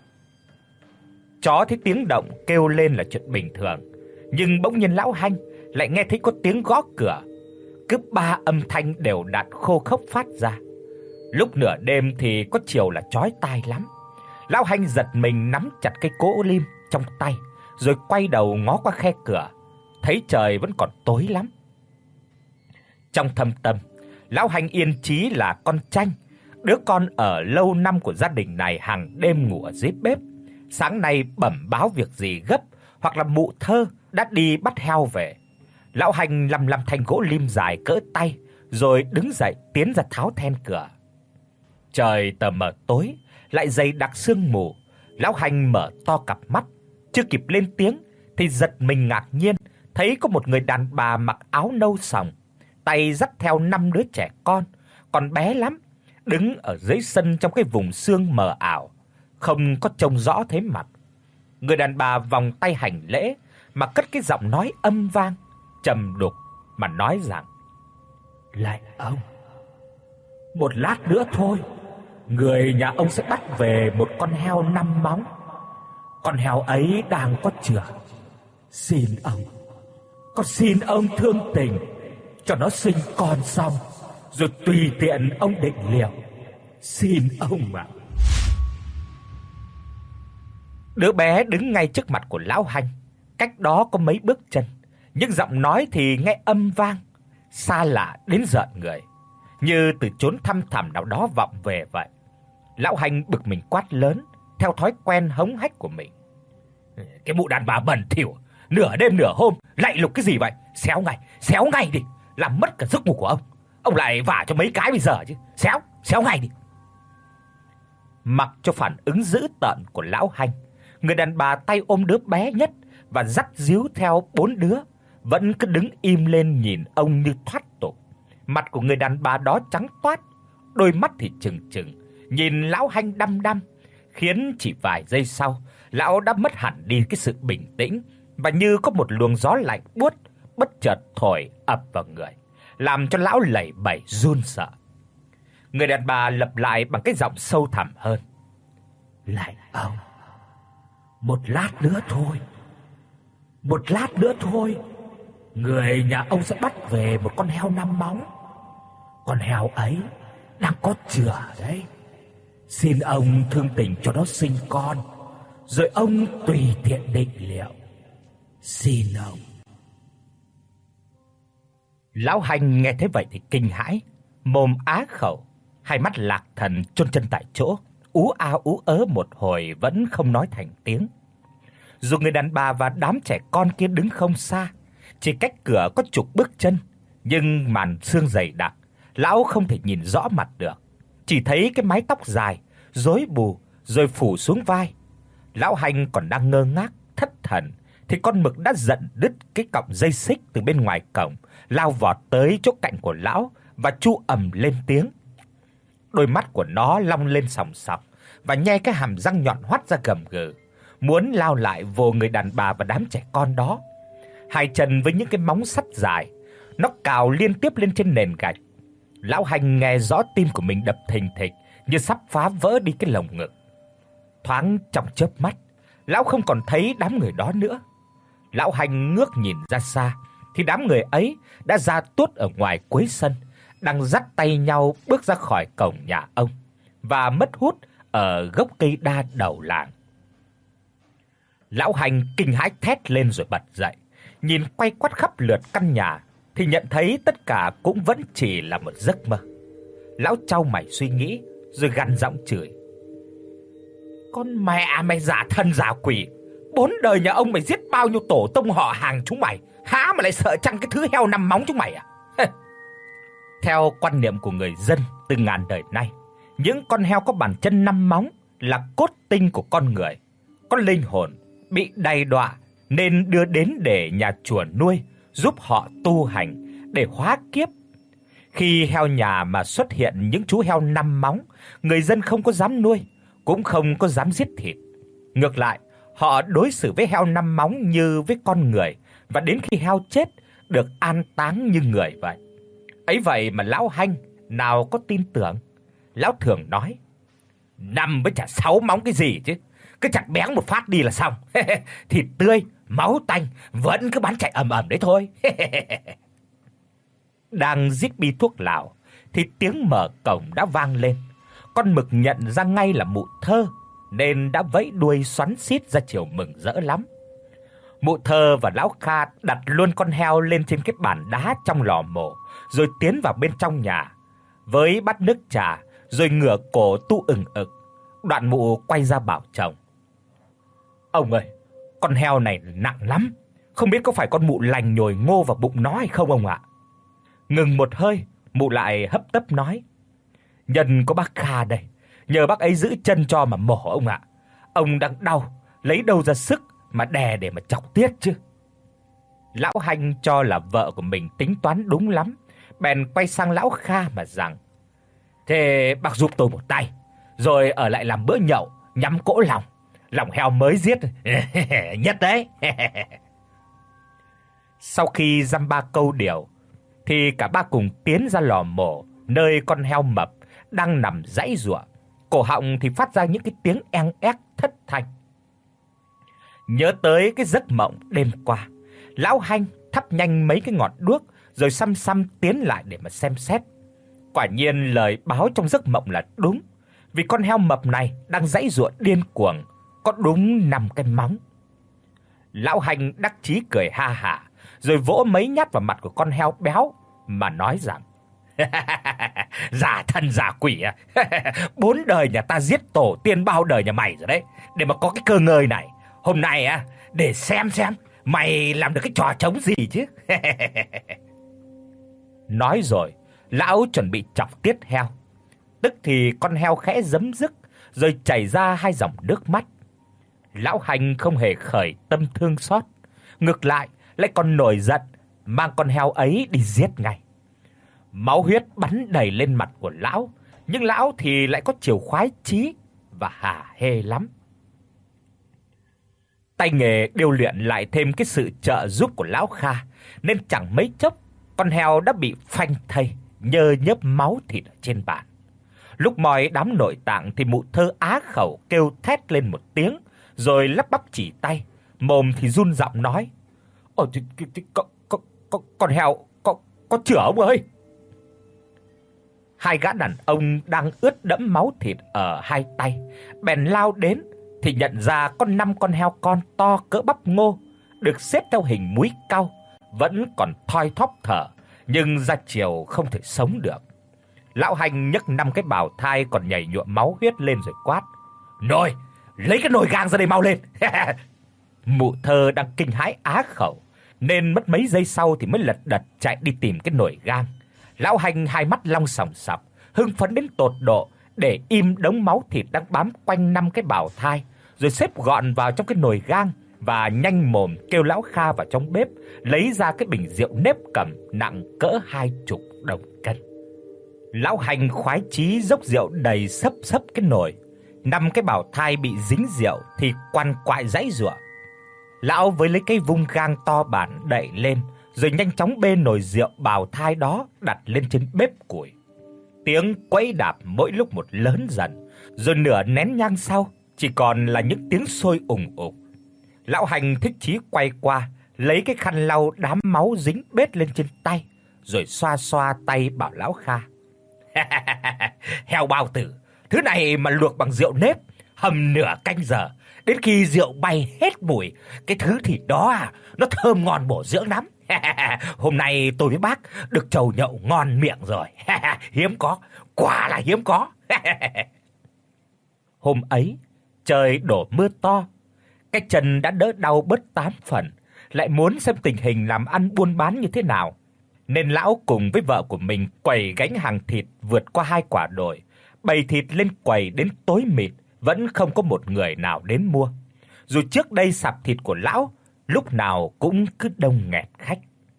Chó thấy tiếng động kêu lên là chuyện bình thường, nhưng bỗng nhiên lão Hanh lại nghe thấy có tiếng gõ cửa. Cứ ba âm thanh đều đặn khô khốc phát ra. Lúc nửa đêm thì có chiều là chói tai lắm. Lão Hanh giật mình nắm chặt cây cỗ lim trong tay, rồi quay đầu ngó qua khe cửa, thấy trời vẫn còn tối lắm. Trong thâm tâm, lão Hanh yên chí là con Tranh, đứa con ở lâu năm của gia đình này, hàng đêm ngủ ở dưới bếp. Sáng nay bẩm báo việc gì gấp, hoặc là mụ Thơ đã đi bắt heo về. Lão Hanh lăm lăm thanh gỗ lim dài cỡ tay, rồi đứng dậy tiến ra tháo then cửa. Trời tờ mờ tối, lại dày đặc sương mù. Lão Hanh mở to cặp mắt, chưa kịp lên tiếng thì giật mình ngạc nhiên thấy có một người đàn bà mặc áo nâu sòng, tay dắt theo năm đứa trẻ con, còn bé lắm, đứng ở dưới sân trong cái vùng sương mờ ảo, không có trông rõ thế mặt. Người đàn bà vòng tay hành lễ mà cất cái giọng nói âm vang, trầm đục mà nói rằng: "Lạy ông, một lát nữa thôi, người nhà ông sẽ bắt về một con heo năm móng. Con heo ấy đang có chửa. Xin ông, con xin ông thương tình cho nó sinh con xong, rồi tùy tiện ông định liệu. Xin ông ạ." Đứa bé đứng ngay trước mặt của lão Hanh, cách đó có mấy bước chân, nhưng giọng nói thì nghe âm vang, xa lạ đến rợn người, như từ chốn thăm thẳm nào đó vọng về vậy. Lão Hanh bực mình quát lớn, theo thói quen hống hách của mình: "Cái mụ đàn bà bẩn thỉu, nửa đêm nửa hôm lạy lục cái gì vậy? Xéo ngay, xéo ngay đi, làm mất cả giấc ngủ của ông. Ông lại vả cho mấy cái bây giờ chứ. Xéo, xéo ngay đi." Mặc cho phản ứng dữ tợn của lão Hanh, người đàn bà tay ôm đứa bé nhất và dắt díu theo bốn đứa vẫn cứ đứng im lên nhìn ông như thoát tục. Mặt của người đàn bà đó trắng toát, đôi mắt thì trừng trừng nhìn lão Hanh đăm đăm, khiến chỉ vài giây sau, lão đã mất hẳn đi cái sự bình tĩnh, và như có một luồng gió lạnh buốt bất chợt thổi ập vào người, làm cho lão lẩy bẩy run sợ. Người đàn bà lặp lại bằng cái giọng sâu thẳm hơn: "Lạy ông, một lát nữa thôi, một lát nữa thôi, người nhà ông sẽ bắt về một con heo năm móng. Con heo ấy đang có chửa đấy. Xin ông thương tình cho nó sinh con, rồi ông tùy tiện định liệu. Xin ông." Lão Hanh nghe thế vậy thì kinh hãi, mồm á khẩu, hai mắt lạc thần chôn chân tại chỗ, ú a ú ớ một hồi vẫn không nói thành tiếng. Dù người đàn bà và đám trẻ con kia đứng không xa, chỉ cách cửa có chục bước chân, nhưng màn sương dày đặc, lão không thể nhìn rõ mặt được, chỉ thấy cái mái tóc dài rối bù rồi phủ xuống vai. Lão Hanh còn đang ngơ ngác thất thần thì con mực đã giận đứt cái cọng dây xích từ bên ngoài cổng, lao vọt tới chỗ cạnh của lão và chu ầm lên tiếng. Đôi mắt của nó long lên sòng sọc và nhe cái hàm răng nhọn hoắt ra gầm gừ, muốn lao lại vồ người đàn bà và đám trẻ con đó. Hai chân với những cái móng sắt dài, nó cào liên tiếp lên trên nền gạch. Lão Hanh nghe rõ tim của mình đập thình thịch như sắp phá vỡ đi cái lồng ngực. Thoáng trong chớp mắt, lão không còn thấy đám người đó nữa. Lão Hanh ngước nhìn ra xa thì đám người ấy đã ra tuốt ở ngoài cuối sân, đang dắt tay nhau bước ra khỏi cổng nhà ông và mất hút ở gốc cây đa đầu làng. Lão Hanh kinh hãi thét lên rồi bật dậy, nhìn quay quắt khắp lượt căn nhà thì nhận thấy tất cả cũng vẫn chỉ là một giấc mơ. Lão chau mày suy nghĩ rồi gằn giọng chửi: "Con mẹ mày giả thần giả quỷ, bốn đời nhà ông mày giết bao nhiêu tổ tông họ hàng chúng mày, há mà lại sợ chăng cái thứ heo năm móng chúng mày à?" Theo quan niệm của người dân từ ngàn đời nay, những con heo có bàn chân năm móng là cốt tinh của con người, có linh hồn, bị đầy đọa nên đưa đến để nhà chùa nuôi, giúp họ tu hành để hóa kiếp. Khi heo nhà mà xuất hiện những chú heo năm móng, người dân không có dám nuôi, cũng không có dám giết thịt. Ngược lại, họ đối xử với heo năm móng như với con người, và đến khi heo chết được an táng như người vậy. Ấy vậy mà lão Hanh nào có tin tưởng. Lão thường nói: "Năm với chả sáu móng cái gì chứ, cứ chặt béng một phát đi là xong. Thịt tươi, máu tanh vẫn cứ bắn chạy ầm ầm đấy thôi." Đang rít bi thuốc lào thì tiếng mở cổng đã vang lên. Con mực nhận ra ngay là mụ Thơ, nên đã vẫy đuôi xoắn xít ra chiều mừng rỡ lắm. Mụ Thơ và lão Kha đặt luôn con heo lên trên cái bàn đá trong lò mổ, rồi tiến vào bên trong nhà với bát nước trà, rồi ngửa cổ tu ừng ực. Đoạn mụ quay ra bảo chồng: "Ông ơi, con heo này nặng lắm, không biết có phải con mụ lành nhồi ngô vào bụng nó hay không ông ạ?" Ngừng một hơi, mụ lại hấp tấp nói: "Nhân có bác Kha đây, nhờ bác ấy giữ chân cho mà mổ ông ạ. Ông đang đau, lấy đâu ra sức mà đè để mà chọc tiết chứ." Lão Hanh cho là vợ của mình tính toán đúng lắm, bèn quay sang lão Kha mà rằng: "Thế bác giúp tôi một tay, rồi ở lại làm bữa nhậu, nhắm cỗ lòng, lòng heo mới giết nhất đấy." Sau khi dăm ba câu điều thì cả ba cùng tiến ra lò mổ, nơi con heo mập đang nằm giãy giụa, cổ họng thì phát ra những cái tiếng eng ép thất thanh. Nhớ tới cái giấc mộng đêm qua, lão Hanh thắp nhanh mấy cái ngọn đuốc rồi xăm xăm tiến lại để mà xem xét. Quả nhiên lời báo trong giấc mộng là đúng, vì con heo mập này đang giãy giụa điên cuồng, có đúng năm cái móng. Lão Hanh đắc chí cười ha hả, rồi vỗ mấy nhát vào mặt của con heo béo mà nói rằng: "Giả thần giả quỷ à, bốn đời nhà ta giết tổ tiên bao đời nhà mày rồi đấy, để mà có cái cơ ngơi này. Hôm nay á, để xem xem mày làm được cái trò trống gì chứ." Nói rồi, lão chuẩn bị chọc tiết heo. Tức thì con heo khẽ giấm dứt, rồi chảy ra hai dòng nước mắt. Lão Hành không hề khởi tâm thương xót, ngược lại lại còn nổi giận, mang con heo ấy đi giết ngay. Máu huyết bắn đầy lên mặt của lão, nhưng lão thì lại có chiều khoái chí và hả hê lắm. Tay nghề điêu luyện lại thêm cái sự trợ giúp của lão Kha, nên chẳng mấy chốc con heo đã bị phanh thây, nhơ nhớp máu thịt ở trên bàn. Lúc moi đám nội tạng thì mụ Thơ á khẩu kêu thét lên một tiếng, rồi lắp bắp chỉ tay, mồm thì run giọng nói: "Ồ, thì, thì, thì, con, con, con, con heo, con, con chửa ông ơi!" Hai gã đàn ông đang ướt đẫm máu thịt ở hai tay, bèn lao đến thì nhận ra có năm con heo con to cỡ bắp ngô, được xếp theo hình múi cau, vẫn còn thoi thóp thở, nhưng ra chiều không thể sống được. Lão Hành nhấc năm cái bào thai còn nhảy nhụa máu huyết lên rồi quát: "Nồi, lấy cái nồi gang ra đây mau lên!" Mụ Thơ đang kinh hãi á khẩu, nên mất mấy giây sau thì mới lật đật chạy đi tìm cái nồi gang. Lão Hành hai mắt long sòng sọc, hưng phấn đến tột độ, để im đống máu thịt đang bám quanh năm cái bào thai, rồi xếp gọn vào trong cái nồi gang và nhanh mồm kêu lão Kha vào trong bếp lấy ra cái bình rượu nếp cầm nặng cỡ hai chục đồng cân. Lão Hành khoái chí dốc rượu đầy sấp sấp cái nồi. Năm cái bào thai bị dính rượu thì quằn quại giãy giụa. Lão với lấy cái vung gang to bản đậy lên, rồi nhanh chóng bê nồi rượu bào thai đó đặt lên trên bếp củi. Tiếng quẫy đạp mỗi lúc một lớn dần, rồi nửa nén nhang sau chỉ còn là những tiếng sôi ùng ục. Lão Hành thích chí quay qua, lấy cái khăn lau đám máu dính bết lên trên tay, rồi xoa xoa tay bảo lão Kha: "Heo bao tử, thứ này mà luộc bằng rượu nếp, hầm nửa canh giờ, đến khi rượu bay hết mùi, cái thứ thịt đó à, nó thơm ngon bổ dưỡng lắm. Hôm nay tôi với bác được trầu nhậu ngon miệng rồi. Hiếm có, quả là hiếm có." Hôm ấy, trời đổ mưa to, cái chân đã đỡ đau bớt tám phần, lại muốn xem tình hình làm ăn buôn bán như thế nào, nên lão cùng với vợ của mình quầy gánh hàng thịt vượt qua hai quả đồi, bày thịt lên quầy đến tối mịt, vẫn không có một người nào đến mua. Dù trước đây sạp thịt của lão lúc nào cũng cứ đông nghẹt khách.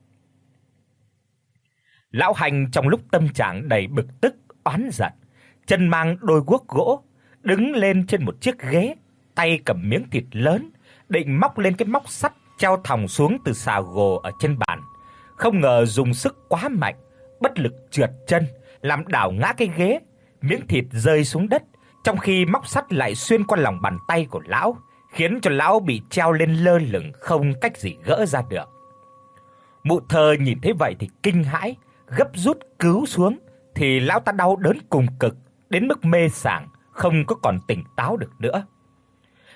Lão Hành trong lúc tâm trạng đầy bực tức, oán giận, chân mang đôi guốc gỗ, đứng lên trên một chiếc ghế, tay cầm miếng thịt lớn, định móc lên cái móc sắt treo thòng xuống từ xà gồ ở trên bàn. Không ngờ dùng sức quá mạnh, bất lực trượt chân, làm đảo ngã cái ghế, miếng thịt rơi xuống đất, trong khi móc sắt lại xuyên qua lòng bàn tay của lão, khiến cho lão bị treo lên lơ lửng không cách gì gỡ ra được. Mụ Thơ nhìn thấy vậy thì kinh hãi, gấp rút cứu xuống, thì lão ta đau đớn cùng cực đến mức mê sảng, không có còn tỉnh táo được nữa.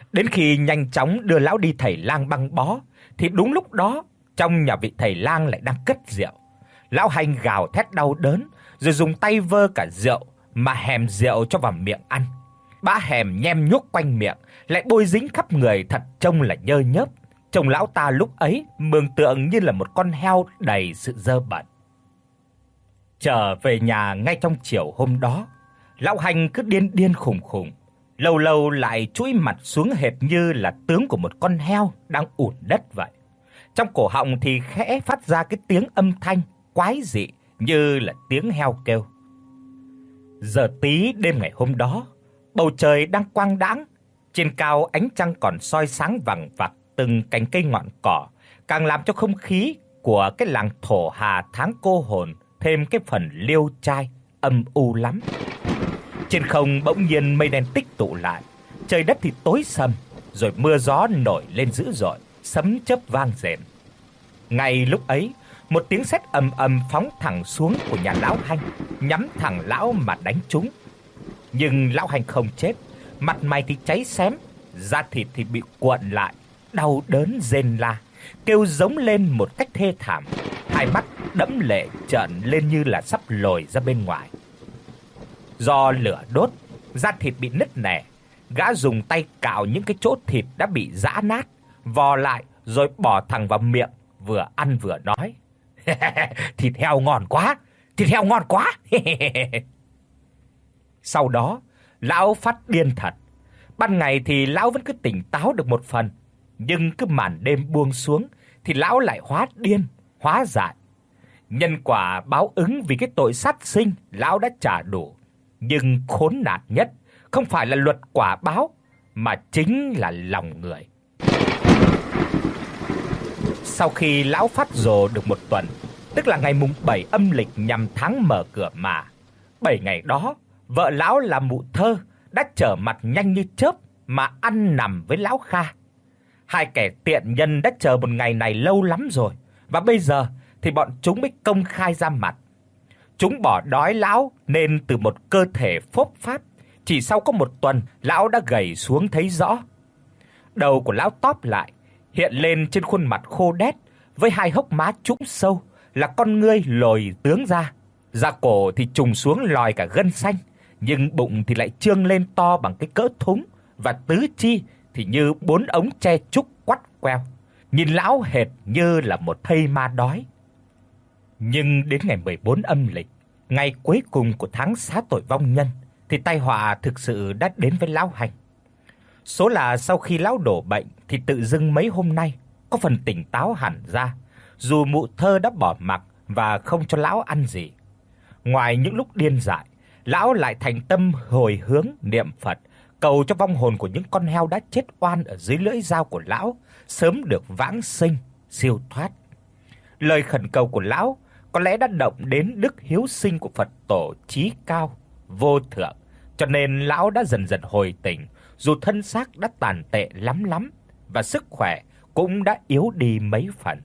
Đến khi nhanh chóng đưa lão đi thầy lang băng bó thì đúng lúc đó trong nhà vị thầy lang lại đang cất rượu. Lão Hành gào thét đau đớn rồi dùng tay vơ cả rượu mà hèm rượu cho vào miệng ăn. Bã hèm nhem nhuốc quanh miệng, lại bôi dính khắp người, thật trông là nhơ nhớp. Trông lão ta lúc ấy mường tượng như là một con heo đầy sự dơ bẩn. Trở về nhà ngay trong chiều hôm đó, lão Hành cứ điên điên khùng khùng, lâu lâu lại chúi mặt xuống hệt như là tướng của một con heo đang ủn đất vậy. Trong cổ họng thì khẽ phát ra cái tiếng âm thanh quái dị như là tiếng heo kêu. Giờ tí đêm ngày hôm đó, bầu trời đang quang đãng, trên cao ánh trăng còn soi sáng vằng vặc từng cành cây ngọn cỏ, càng làm cho không khí của cái làng Thổ Hà tháng cô hồn thêm cái phần liêu trai âm u lắm. Trên không bỗng nhiên mây đen tích tụ lại, trời đất thì tối sầm, rồi mưa gió nổi lên dữ dội, sấm chớp vang rền. Ngay lúc ấy, một tiếng sét ầm ầm phóng thẳng xuống của nhà lão Hành, nhắm thẳng lão mà đánh trúng. Nhưng lão Hành không chết, mặt mày thì cháy xém, da thịt thì bị cuộn lại, đau đớn rên la, kêu giống lên một cách thê thảm, hai mắt đẫm lệ trợn lên như là sắp lồi ra bên ngoài. Do lửa đốt, da thịt bị nứt nẻ, gã dùng tay cạo những cái chỗ thịt đã bị giã nát, vò lại rồi bỏ thẳng vào miệng, vừa ăn vừa nói: "Thịt heo ngon quá, thịt heo ngon quá." Sau đó, lão phát điên thật. Ban ngày thì lão vẫn cứ tỉnh táo được một phần, nhưng cứ màn đêm buông xuống thì lão lại hóa điên, hóa dại. Nhân quả báo ứng vì cái tội sát sinh lão đã trả đủ, nhưng khốn nạn nhất không phải là luật quả báo mà chính là lòng người. Sau khi lão phát rồ được một tuần, tức là ngày mùng bảy âm lịch nhằm tháng mở cửa mà, bảy ngày đó, vợ lão là Mụ Thơ đã trở mặt nhanh như chớp mà ăn nằm với lão Kha. Hai kẻ tiện nhân đã chờ một ngày này lâu lắm rồi, và bây giờ thì bọn chúng mới công khai ra mặt. Chúng bỏ đói lão nên từ một cơ thể phốp pháp, chỉ sau có một tuần lão đã gầy xuống thấy rõ. Đầu của lão tóp lại, hiện lên trên khuôn mặt khô đét với hai hốc má trũng sâu là con ngươi lồi tướng ra. Da cổ thì trùng xuống lòi cả gân xanh, nhưng bụng thì lại trương lên to bằng cái cỡ thúng, và tứ chi thì như bốn ống tre trúc quắt queo. Nhìn lão hệt như là một thây ma đói. Nhưng đến ngày mười bốn âm lịch, ngày cuối cùng của tháng xá tội vong nhân, thì tai họa thực sự đã đến với lão Hành. Số là sau khi lão đổ bệnh thì tự dưng mấy hôm nay có phần tỉnh táo hẳn ra, dù Mụ Thơ đã bỏ mặc và không cho lão ăn gì. Ngoài những lúc điên dại, lão lại thành tâm hồi hướng niệm Phật, cầu cho vong hồn của những con heo đã chết oan ở dưới lưỡi dao của lão sớm được vãng sinh, siêu thoát. Lời khẩn cầu của lão có lẽ đã động đến đức hiếu sinh của Phật tổ chí cao, vô thượng, cho nên lão đã dần dần hồi tỉnh, dù thân xác đã tàn tệ lắm lắm và sức khỏe cũng đã yếu đi mấy phần.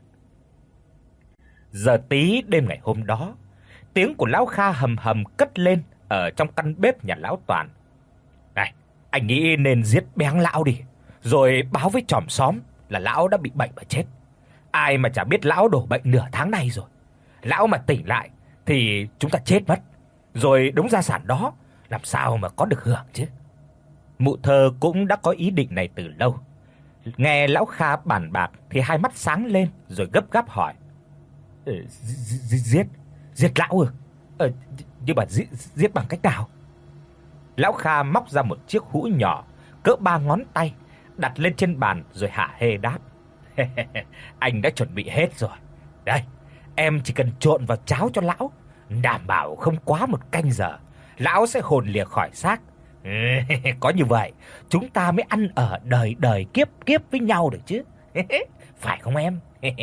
Giờ tí đêm ngày hôm đó, tiếng của lão Kha hầm hầm cất lên ở trong căn bếp nhà lão Toàn. "Này, anh nghĩ nên giết béng lão đi, rồi báo với chòm xóm là lão đã bị bệnh mà chết. Ai mà chả biết lão đổ bệnh nửa tháng nay rồi. Lão mà tỉnh lại thì chúng ta chết mất, rồi đống gia sản đó làm sao mà có được hưởng chứ." Mụ Thơ cũng đã có ý định này từ lâu. Nghe lão Kha bàn bạc thì hai mắt sáng lên rồi gấp gáp hỏi: "Ờ, giết, giết lão ư? Ờ, nhưng mà giết, giết bằng cách nào?" Lão Kha móc ra một chiếc hũ nhỏ cỡ ba ngón tay, đặt lên trên bàn rồi hả hê đáp: "Anh đã chuẩn bị hết rồi. Đây, em chỉ cần trộn vào cháo cho lão, đảm bảo không quá một canh giờ, lão sẽ hồn lìa khỏi xác. Có như vậy, chúng ta mới ăn ở đời đời kiếp kiếp với nhau được chứ. Phải không em?"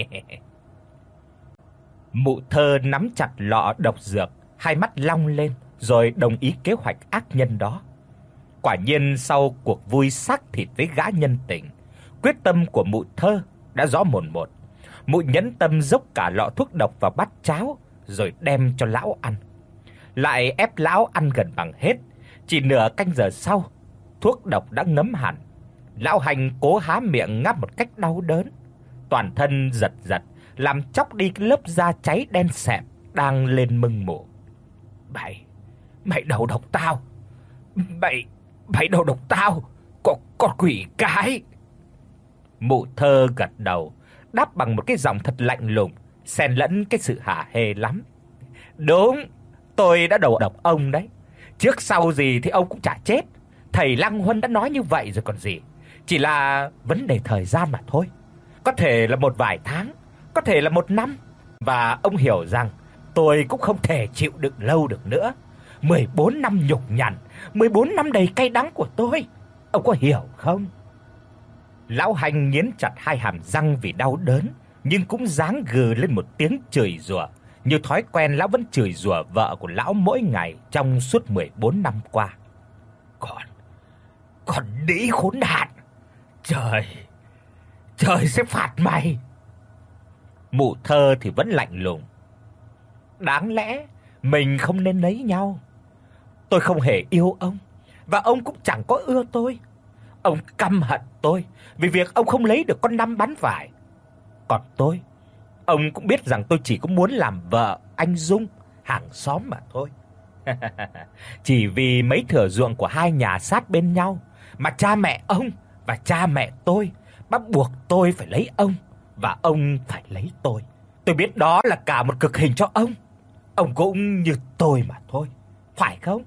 Mụ Thơ nắm chặt lọ độc dược, hai mắt long lên rồi đồng ý kế hoạch ác nhân đó. Quả nhiên sau cuộc vui xác thịt với gã nhân tình, quyết tâm của Mụ Thơ đã rõ mồn một. Mụ nhẫn tâm dốc cả lọ thuốc độc vào bát cháo rồi đem cho lão ăn. Lại ép lão ăn gần bằng hết. Chỉ nửa canh giờ sau, thuốc độc đã ngấm hẳn. Lão Hành cố há miệng ngáp một cách đau đớn, toàn thân giật giật, làm chóc đi cái lớp da cháy đen sạm đang lên mưng mủ. "Mày, mày đầu độc tao. Mày, mày đầu độc tao, con con quỷ cái." Mụ Thơ gật đầu, đáp bằng một cái giọng thật lạnh lùng, xen lẫn cái sự hả hê lắm. "Đúng, tôi đã đầu độc ông đấy. Trước sau gì thì ông cũng chả chết. Thầy Lăng Huân đã nói như vậy rồi còn gì. Chỉ là vấn đề thời gian mà thôi. Có thể là một vài tháng, có thể là một năm. Và ông hiểu rằng tôi cũng không thể chịu đựng lâu được nữa. mười bốn năm nhục nhằn, mười bốn năm đầy cay đắng của tôi. Ông có hiểu không?" Lão Hành nghiến chặt hai hàm răng vì đau đớn, nhưng cũng ráng gừ lên một tiếng chửi rủa. Như thói quen, lão vẫn chửi rủa vợ của lão mỗi ngày trong suốt mười bốn năm qua. "Còn, còn đĩ khốn nạn. Trời, trời sẽ phạt mày." Mụ Thơ thì vẫn lạnh lùng. "Đáng lẽ mình không nên lấy nhau. Tôi không hề yêu ông, và ông cũng chẳng có ưa tôi. Ông căm hận tôi vì việc ông không lấy được con năm bán vải. Còn tôi, ông cũng biết rằng tôi chỉ có muốn làm vợ anh Dung, hàng xóm mà thôi. Chỉ vì mấy thửa ruộng của hai nhà sát bên nhau mà cha mẹ ông và cha mẹ tôi bắt buộc tôi phải lấy ông và ông phải lấy tôi. Tôi biết đó là cả một cực hình cho ông. Ông cũng như tôi mà thôi, phải không?"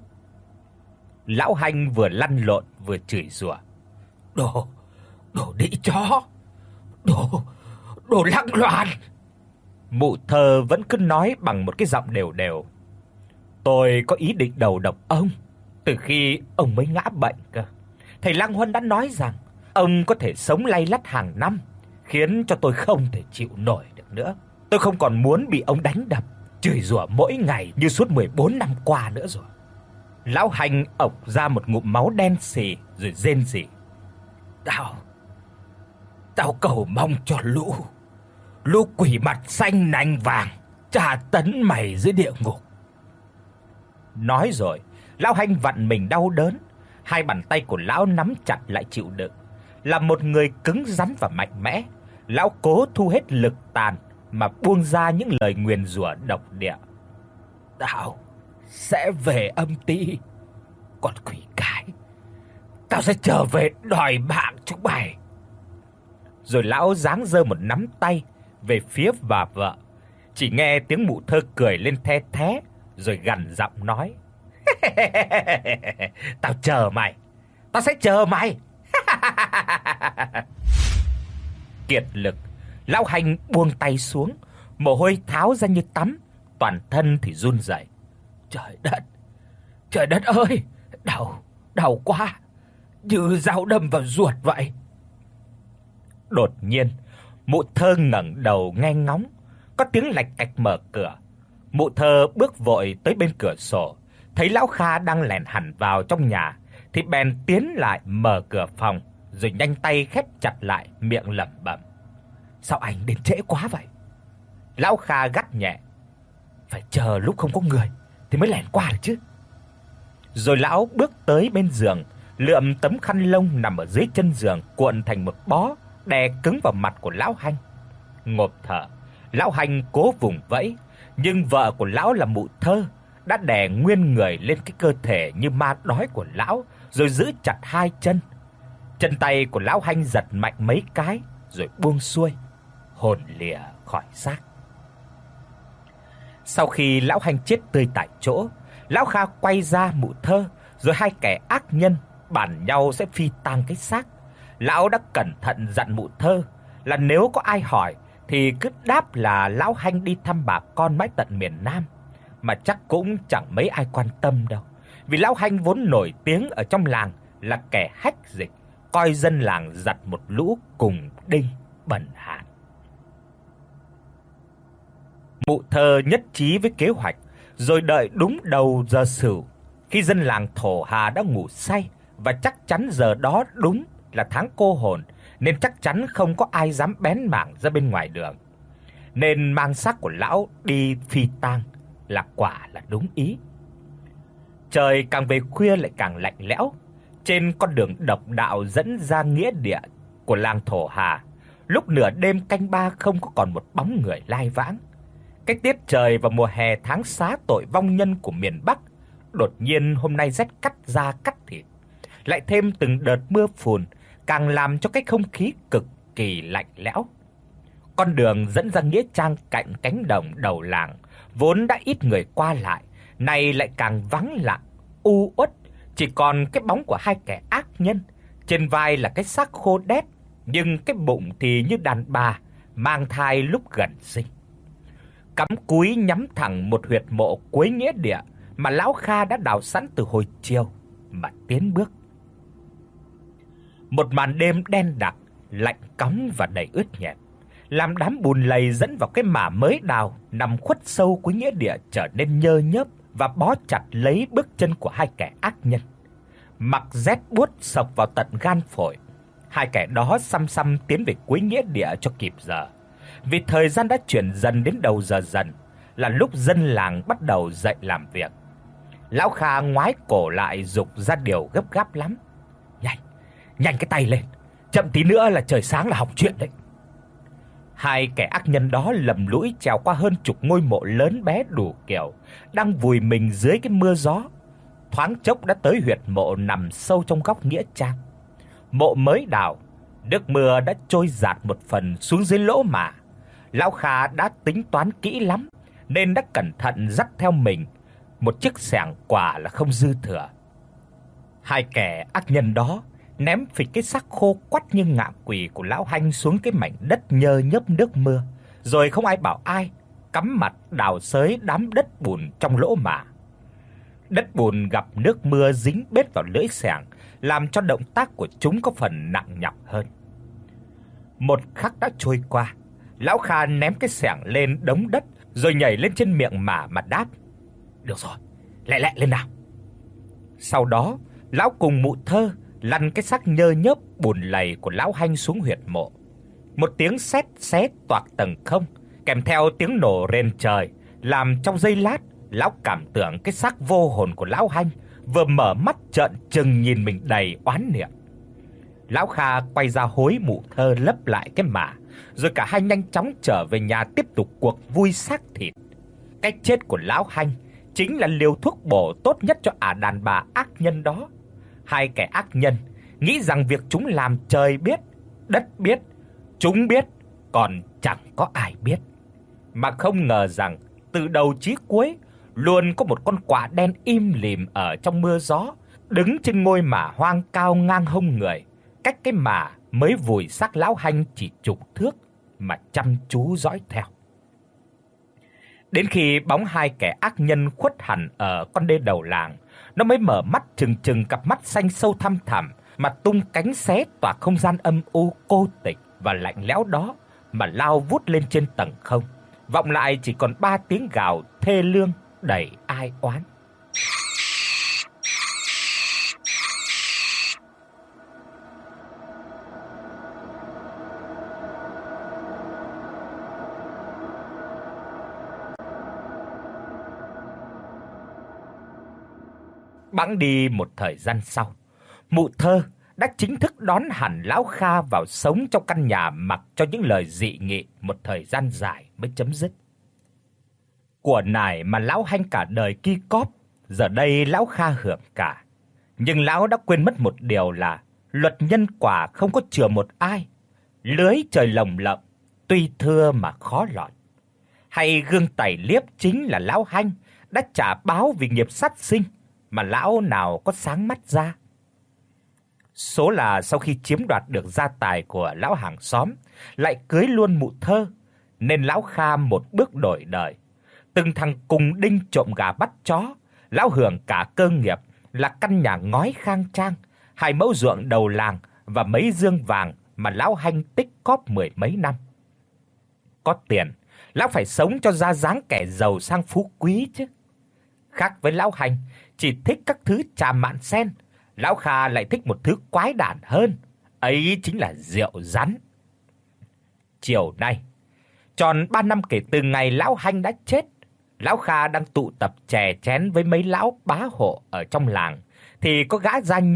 Lão Hành vừa lăn lộn vừa chửi rủa. "Đồ, đồ đĩ chó, đồ, đồ lăng loàn." Mụ Thơ vẫn cứ nói bằng một cái giọng đều đều. "Tôi có ý định đầu độc ông từ khi ông mới ngã bệnh cơ. Thầy Lăng Huân đã nói rằng ông có thể sống lay lắt hàng năm, khiến cho tôi không thể chịu nổi được nữa. Tôi không còn muốn bị ông đánh đập, chửi rủa mỗi ngày như suốt mười bốn năm qua nữa rồi." Lão Hành ộc ra một ngụm máu đen sì rồi rên rỉ. "Tao, tao cầu mong cho lũ, lũ quỷ mặt xanh nanh vàng tra tấn mày dưới địa ngục." Nói rồi, lão Hành vặn mình đau đớn, hai bàn tay của lão nắm chặt lại chịu đựng. Là một người cứng rắn và mạnh mẽ, lão cố thu hết lực tàn mà buông ra những lời nguyền rủa độc địa. "Tao sẽ về âm ti, còn quỷ cái, tao sẽ trở về đòi mạng chúng mày." Rồi lão giáng giơ một nắm tay về phía bà vợ. Chỉ nghe tiếng Mụ Thơ cười lên the thé rồi gằn giọng nói: "Tao chờ mày, tao sẽ chờ mày." Kiệt lực, lão Hành buông tay xuống, mồ hôi tháo ra như tắm, toàn thân thì run rẩy. "Trời đất, trời đất ơi, đau, đau quá, như dao đâm vào ruột vậy." Đột nhiên, Mụ Thơ ngẩng đầu nghe ngóng, có tiếng lạch cạch mở cửa. Mụ Thơ bước vội tới bên cửa sổ, thấy lão Kha đang lẻn hẳn vào trong nhà thì bèn tiến lại mở cửa phòng, rồi nhanh tay khép chặt lại, miệng lẩm bẩm: "Sao anh đến trễ quá vậy?" Lão Kha gắt nhẹ: "Phải chờ lúc không có người thì mới lẻn qua được chứ." Rồi lão bước tới bên giường, lượm tấm khăn lông nằm ở dưới chân giường cuộn thành một bó, đè cứng vào mặt của lão Hành. Ngộp thở, lão Hành cố vùng vẫy, nhưng vợ của lão là Mụ Thơ đã đè nguyên người lên cái cơ thể như ma đói của lão, rồi giữ chặt hai chân. Chân tay của lão Hành giật mạnh mấy cái rồi buông xuôi, hồn lìa khỏi xác. Sau khi lão Hành chết tươi tại chỗ, lão Kha quay ra Mụ Thơ, rồi hai kẻ ác nhân bàn nhau sẽ phi tang cái xác. Lão đã cẩn thận dặn Mụ Thơ là nếu có ai hỏi thì cứ đáp là lão Hành đi thăm bà con mãi tận miền Nam, mà chắc cũng chẳng mấy ai quan tâm đâu, vì lão Hành vốn nổi tiếng ở trong làng là kẻ hách dịch, coi dân làng giặt một lũ cùng đinh bần hạn. Mụ Thơ nhất trí với kế hoạch, rồi đợi đúng đầu giờ Sửu, khi dân làng Thổ Hà đã ngủ say, và chắc chắn giờ đó đúng là tháng cô hồn, nên chắc chắn không có ai dám bén mảng ra bên ngoài đường. Nên mang xác của lão đi phi tang là quả là đúng ý. Trời càng về khuya lại càng lạnh lẽo, Trên con đường độc đạo dẫn ra nghĩa địa của làng Thổ Hà, lúc nửa đêm canh ba không có còn một bóng người lai vãng. Cái tiết trời vào mùa hè tháng xá tội vong nhân của miền Bắc, đột nhiên hôm nay rét cắt da cắt thịt, lại thêm từng đợt mưa phùn, càng làm cho cái không khí cực kỳ lạnh lẽo. Con đường dẫn ra nghĩa trang cạnh cánh đồng đầu làng vốn đã ít người qua lại, nay lại càng vắng lặng, u uất, chỉ còn cái bóng của hai kẻ ác nhân. Trên vai là cái xác khô đét, nhưng cái bụng thì như đàn bà mang thai lúc gần sinh. Cắm cúi nhắm thẳng một huyệt mộ cuối nghĩa địa mà lão Kha đã đào sẵn từ hồi chiều mà tiến bước. Một màn đêm đen đặc, lạnh cóng và đầy ướt nhẹp, làm đám bùn lầy dẫn vào cái mả mới đào nằm khuất sâu cuối nghĩa địa trở nên nhơ nhớp và bó chặt lấy bước chân của hai kẻ ác nhân. Mặc rét buốt sộc vào tận gan phổi, hai kẻ đó xăm xăm tiến về cuối nghĩa địa cho kịp giờ. Vì thời gian đã chuyển dần đến đầu giờ dần, là lúc dân làng bắt đầu dậy làm việc. Lão Kha ngoái cổ lại giục ra điều gấp gáp lắm: "Nhanh, nhanh cái tay lên, chậm tí nữa là trời sáng là hỏng chuyện đấy." Hai kẻ ác nhân đó lầm lũi trèo qua hơn chục ngôi mộ lớn bé đủ kiểu, đang vùi mình dưới cái mưa gió. Thoáng chốc đã tới huyệt mộ nằm sâu trong góc nghĩa trang. Mộ mới đào, nước mưa đã trôi dạt một phần xuống dưới lỗ mả. Lão Kha đã tính toán kỹ lắm nên đã cẩn thận dắt theo mình một chiếc xẻng quả là không dư thừa. Hai kẻ ác nhân đó ném phịch cái xác khô quắt như ngạ quỷ của lão Hanh xuống cái mảnh đất nhơ nhớp nước mưa, rồi không ai bảo ai cắm mặt đào xới đám đất bùn trong lỗ mả. Đất bùn gặp nước mưa dính bết vào lưỡi xẻng, làm cho động tác của chúng có phần nặng nhọc hơn. Một khắc đã trôi qua, lão Kha ném cái xẻng lên đống đất rồi nhảy lên trên miệng mả mà đáp: "Được rồi, lẹ lẹ lên nào." Sau đó, lão cùng Mụ Thơ lăn cái xác nhơ nhớp bùn lầy của lão Hanh xuống huyệt mộ. Một tiếng sét xé toạc tầng không, kèm theo tiếng nổ rền trời, làm trong giây lát, lão cảm tưởng cái xác vô hồn của lão Hanh vừa mở mắt trợn trừng nhìn mình đầy oán niệm. Lão Kha quay ra hối Mụ Thơ lấp lại cái mả, rồi cả hai nhanh chóng trở về nhà tiếp tục cuộc vui xác thịt. Cái chết của lão Hanh chính là liều thuốc bổ tốt nhất cho ả đàn bà ác nhân đó. Hai kẻ ác nhân nghĩ rằng việc chúng làm trời biết, đất biết, chúng biết, còn chẳng có ai biết. Mà không ngờ rằng từ đầu chí cuối luôn có một con quạ đen im lìm ở trong mưa gió, đứng trên ngôi mả hoang cao ngang hông người, cách cái mả mới vùi xác lão Hanh chỉ chục thước mà chăm chú dõi theo. Đến khi bóng hai kẻ ác nhân khuất hẳn ở con đê đầu làng, nó mới mở mắt trừng trừng cặp mắt xanh sâu thăm thẳm mà tung cánh xé toạc không gian âm u cô tịch và lạnh lẽo đó mà lao vút lên trên tầng không. Vọng lại chỉ còn ba tiếng gào thê lương đầy ai oán. Bẵng đi một thời gian sau, Mụ Thơ đã chính thức đón hẳn lão Kha vào sống trong căn nhà mặc cho những lời dị nghị một thời gian dài mới chấm dứt. Của nải mà lão Hanh cả đời ki cóp, giờ đây lão Kha hưởng cả. Nhưng lão đã quên mất một điều là luật nhân quả không có chừa một ai. Lưới trời lồng lộng, tuy thưa mà khó lọt. Hay gương tẩy liếp chính là lão Hanh đã trả báo vì nghiệp sát sinh, mà lão nào có sáng mắt ra. Số là sau khi chiếm đoạt được gia tài của lão hàng xóm, lại cưới luôn Mụ Thơ, nên lão Kha một bước đổi đời. Từng thằng cùng đinh trộm gà bắt chó, lão hưởng cả cơ nghiệp là căn nhà ngói khang trang, hai mẫu ruộng đầu làng và mấy dương vàng mà lão Hanh tích cóp mười mấy năm. Có tiền, lão phải sống cho ra dáng kẻ giàu sang phú quý chứ. Khác với lão Hanh chỉ thích các thứ trà mạn sen, lão Kha lại thích một thứ quái đản hơn, ấy chính là rượu rắn. Chiều nay, tròn ba năm kể từ ngày lão Hanh đã chết, lão Kha đang tụ tập chè chén với mấy lão bá hộ ở trong làng thì có gã gia nhân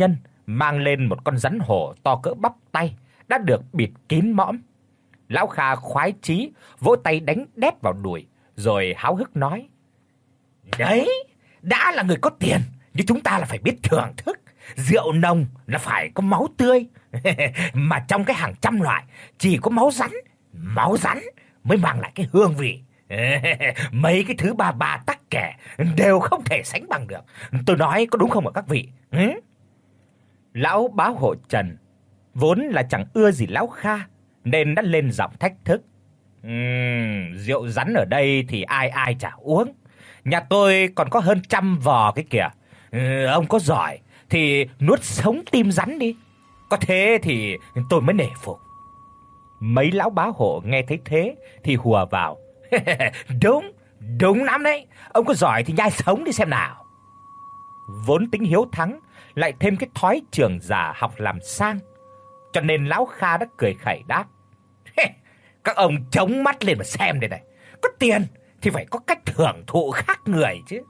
mang lên một con rắn hổ to cỡ bắp tay, đã được bịt kín mõm. Lão Kha khoái chí vỗ tay đánh đét vào đùi, rồi háo hức nói: "Đấy, đã là người có tiền, nhưng chúng ta là phải biết thưởng thức. Rượu nồng là phải có máu tươi, mà trong cái hàng trăm loại chỉ có máu rắn, máu rắn mới mang lại cái hương vị. Mấy cái thứ bà bà tắc kè đều không thể sánh bằng được. Tôi nói có đúng không ạ các vị?" Ừ? Lão bá hộ Trần vốn là chẳng ưa gì lão Kha, nên đã lên giọng thách thức: "Ừm, rượu rắn ở đây thì ai ai chả uống. Nhà tôi còn có hơn trăm vò cái kìa. Ừ, ông có giỏi thì nuốt sống tim rắn đi. Có thế thì tôi mới nể phục." Mấy lão bá hộ nghe thấy thế thì hùa vào: "Đúng, đúng lắm đấy. Ông có giỏi thì nhai sống đi xem nào." Vốn tính hiếu thắng, lại thêm cái thói trưởng giả học làm sang, cho nên lão Kha đã cười khẩy đáp: "Các ông chống mắt lên mà xem đây này. Có tiền thì phải có cách hưởng thụ khác người chứ."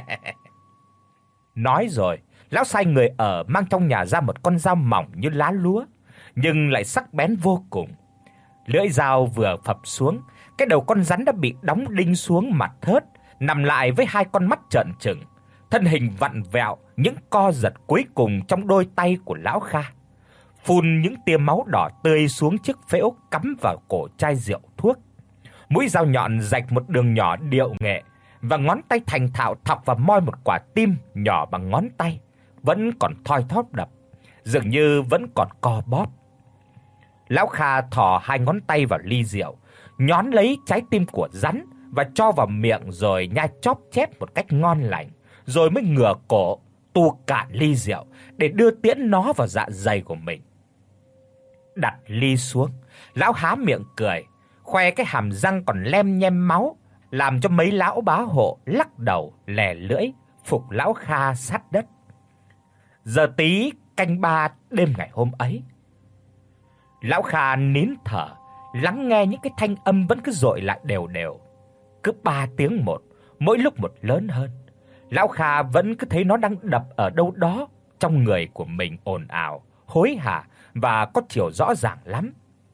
Nói rồi, lão sai người ở mang trong nhà ra một con dao mỏng như lá lúa, nhưng lại sắc bén vô cùng. Lưỡi dao vừa phập xuống, cái đầu con rắn đã bị đóng đinh xuống mặt thớt, nằm lại với hai con mắt trợn trừng, thân hình vặn vẹo những co giật cuối cùng trong đôi tay của lão Kha, phun những tia máu đỏ tươi xuống chiếc phễu cắm vào cổ chai rượu thuốc. Mũi dao nhọn rạch một đường nhỏ điệu nghệ, và ngón tay thành thạo thọc vào moi một quả tim nhỏ bằng ngón tay, vẫn còn thoi thóp đập, dường như vẫn còn co bóp. Lão Kha thò hai ngón tay vào ly rượu, nhón lấy trái tim của rắn và cho vào miệng rồi nhai chóp chép một cách ngon lành, rồi mới ngửa cổ tu cạn ly rượu để đưa tiễn nó vào dạ dày của mình. Đặt ly xuống, lão há miệng cười, khoe cái hàm răng còn lem nhem máu, làm cho mấy lão bá hộ lắc đầu lè lưỡi phục lão Kha sát đất. Giờ tí canh ba đêm ngày hôm ấy, lão Kha nín thở, lắng nghe những cái thanh âm vẫn cứ dội lại đều đều, cứ ba tiếng một, mỗi lúc một lớn hơn. Lão Kha vẫn cứ thấy nó đang đập ở đâu đó trong người của mình ồn ào, hối hả và có chiều rõ ràng lắm.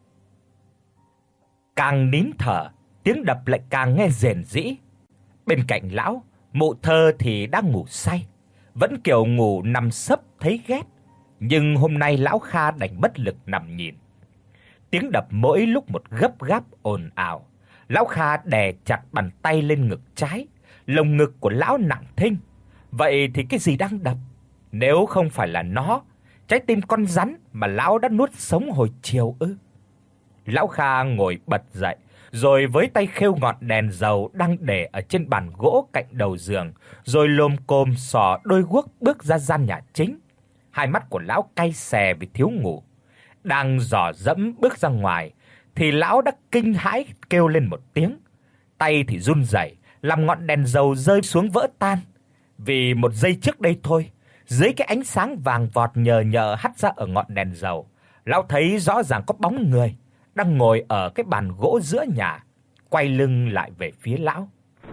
Càng nín thở, tiếng đập lại càng nghe rền rĩ. Bên cạnh lão, Mụ Thơ thì đang ngủ say, vẫn kiểu ngủ nằm sấp thấy ghét, nhưng hôm nay lão Kha đành bất lực nằm nhìn. Tiếng đập mỗi lúc một gấp gáp ồn ào. Lão Kha đè chặt bàn tay lên ngực trái, lồng ngực của lão nặng thinh. Vậy thì cái gì đang đập? Nếu không phải là nó, trái tim con rắn mà lão đã nuốt sống hồi chiều ư? Lão Kha ngồi bật dậy, rồi với tay khêu ngọn đèn dầu đang để ở trên bàn gỗ cạnh đầu giường, rồi lồm cồm xỏ đôi guốc bước ra gian nhà chính. Hai mắt của lão cay xè vì thiếu ngủ. Đang dò dẫm bước ra ngoài thì lão đã kinh hãi kêu lên một tiếng. Tay thì run rẩy, làm ngọn đèn dầu rơi xuống vỡ tan. Vì một giây trước đây thôi, dưới cái ánh sáng vàng vọt nhờ nhờ hắt ra ở ngọn đèn dầu, lão thấy rõ ràng có bóng người đang ngồi ở cái bàn gỗ giữa nhà, quay lưng lại về phía lão.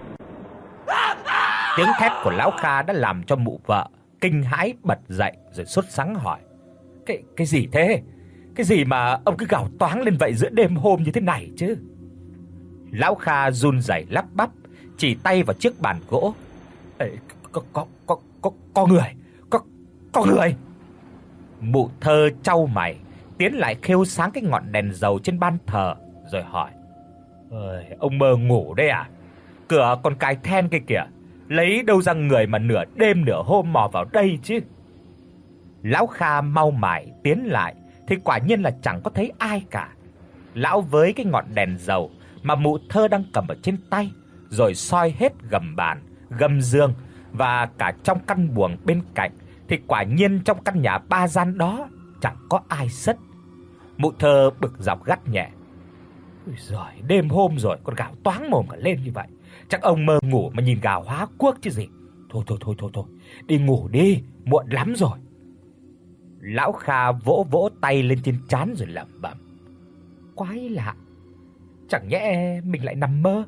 Tiếng thét của lão Kha đã làm cho mụ vợ kinh hãi bật dậy rồi sốt sắng hỏi: "Cái cái gì thế? Cái gì mà ông cứ gào toáng lên vậy giữa đêm hôm như thế này chứ?" Lão Kha run rẩy lắp bắp, chỉ tay vào chiếc bàn gỗ. "Ê, có có có có có người, có có người." Mụ Thơ chau mày, tiến lại khêu sáng cái ngọn đèn dầu trên ban thờ rồi hỏi: "Ơi, ông mơ ngủ đấy à? Cửa còn cài then kia kìa, lấy đâu ra người mà nửa đêm nửa hôm mò vào đây chứ?" Lão Kha mau mải tiến lại thì quả nhiên là chẳng có thấy ai cả. Lão với cái ngọn đèn dầu mà Mụ Thơ đang cầm ở trên tay, rồi soi hết gầm bàn, gầm giường và cả trong căn buồng bên cạnh, thì quả nhiên trong căn nhà ba gian đó chẳng có ai sất. Mụ Thơ bực dọc gắt nhẹ: "Ôi giời, đêm hôm rồi còn gào toáng mồm cả lên như vậy, chắc ông mơ ngủ mà nhìn gào hóa cuốc chứ gì. Thôi thôi thôi thôi thôi, đi ngủ đi, muộn lắm rồi." Lão Kha vỗ vỗ tay lên trên trán rồi lẩm bẩm: "Quái lạ, chẳng nhẽ mình lại nằm mơ?"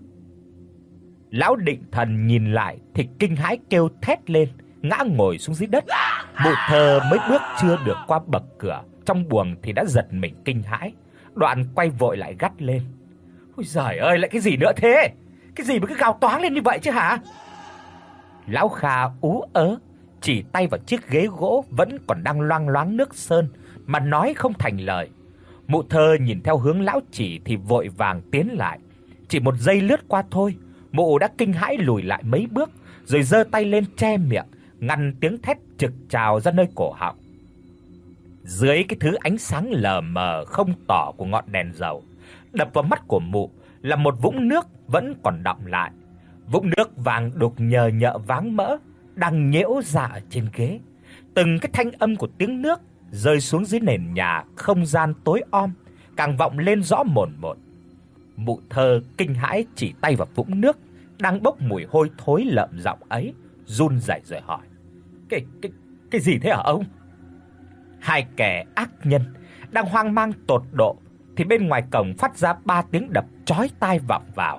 Lão định thần nhìn lại thì kinh hãi kêu thét lên, ngã ngồi xuống dưới đất. Mụ thơ mới bước chưa được qua bậc cửa trong buồng thì đã giật mình kinh hãi, đoạn quay vội lại gắt lên: "Ôi giời ơi, lại cái gì nữa thế? Cái gì mà cứ gào toáng lên như vậy chứ hả?" Lão Kha ú ớ chỉ tay vào chiếc ghế gỗ vẫn còn đang loang loáng nước sơn mà nói không thành lời. Mụ thơ nhìn theo hướng lão chỉ thì vội vàng tiến lại. Chỉ một giây lướt qua thôi, mụ đã kinh hãi lùi lại mấy bước, rồi giơ tay lên che miệng, ngăn tiếng thét trực trào ra nơi cổ họng. Dưới cái thứ ánh sáng lờ mờ không tỏ của ngọn đèn dầu, đập vào mắt của mụ là một vũng nước vẫn còn đọng lại. Vũng nước vàng đục nhờ nhợ váng mỡ đang nhễu ra ở trên ghế. Từng cái thanh âm của tiếng nước rơi xuống dưới nền nhà không gian tối om càng vọng lên rõ mồn một. Mụ thơ kinh hãi chỉ tay vào vũng nước đang bốc mùi hôi thối lợm giọng ấy, run rẩy rồi hỏi: "Cái cái cái gì thế hả ông?" Hai kẻ ác nhân đang hoang mang tột độ thì bên ngoài cổng phát ra ba tiếng đập chói tai vọng vào.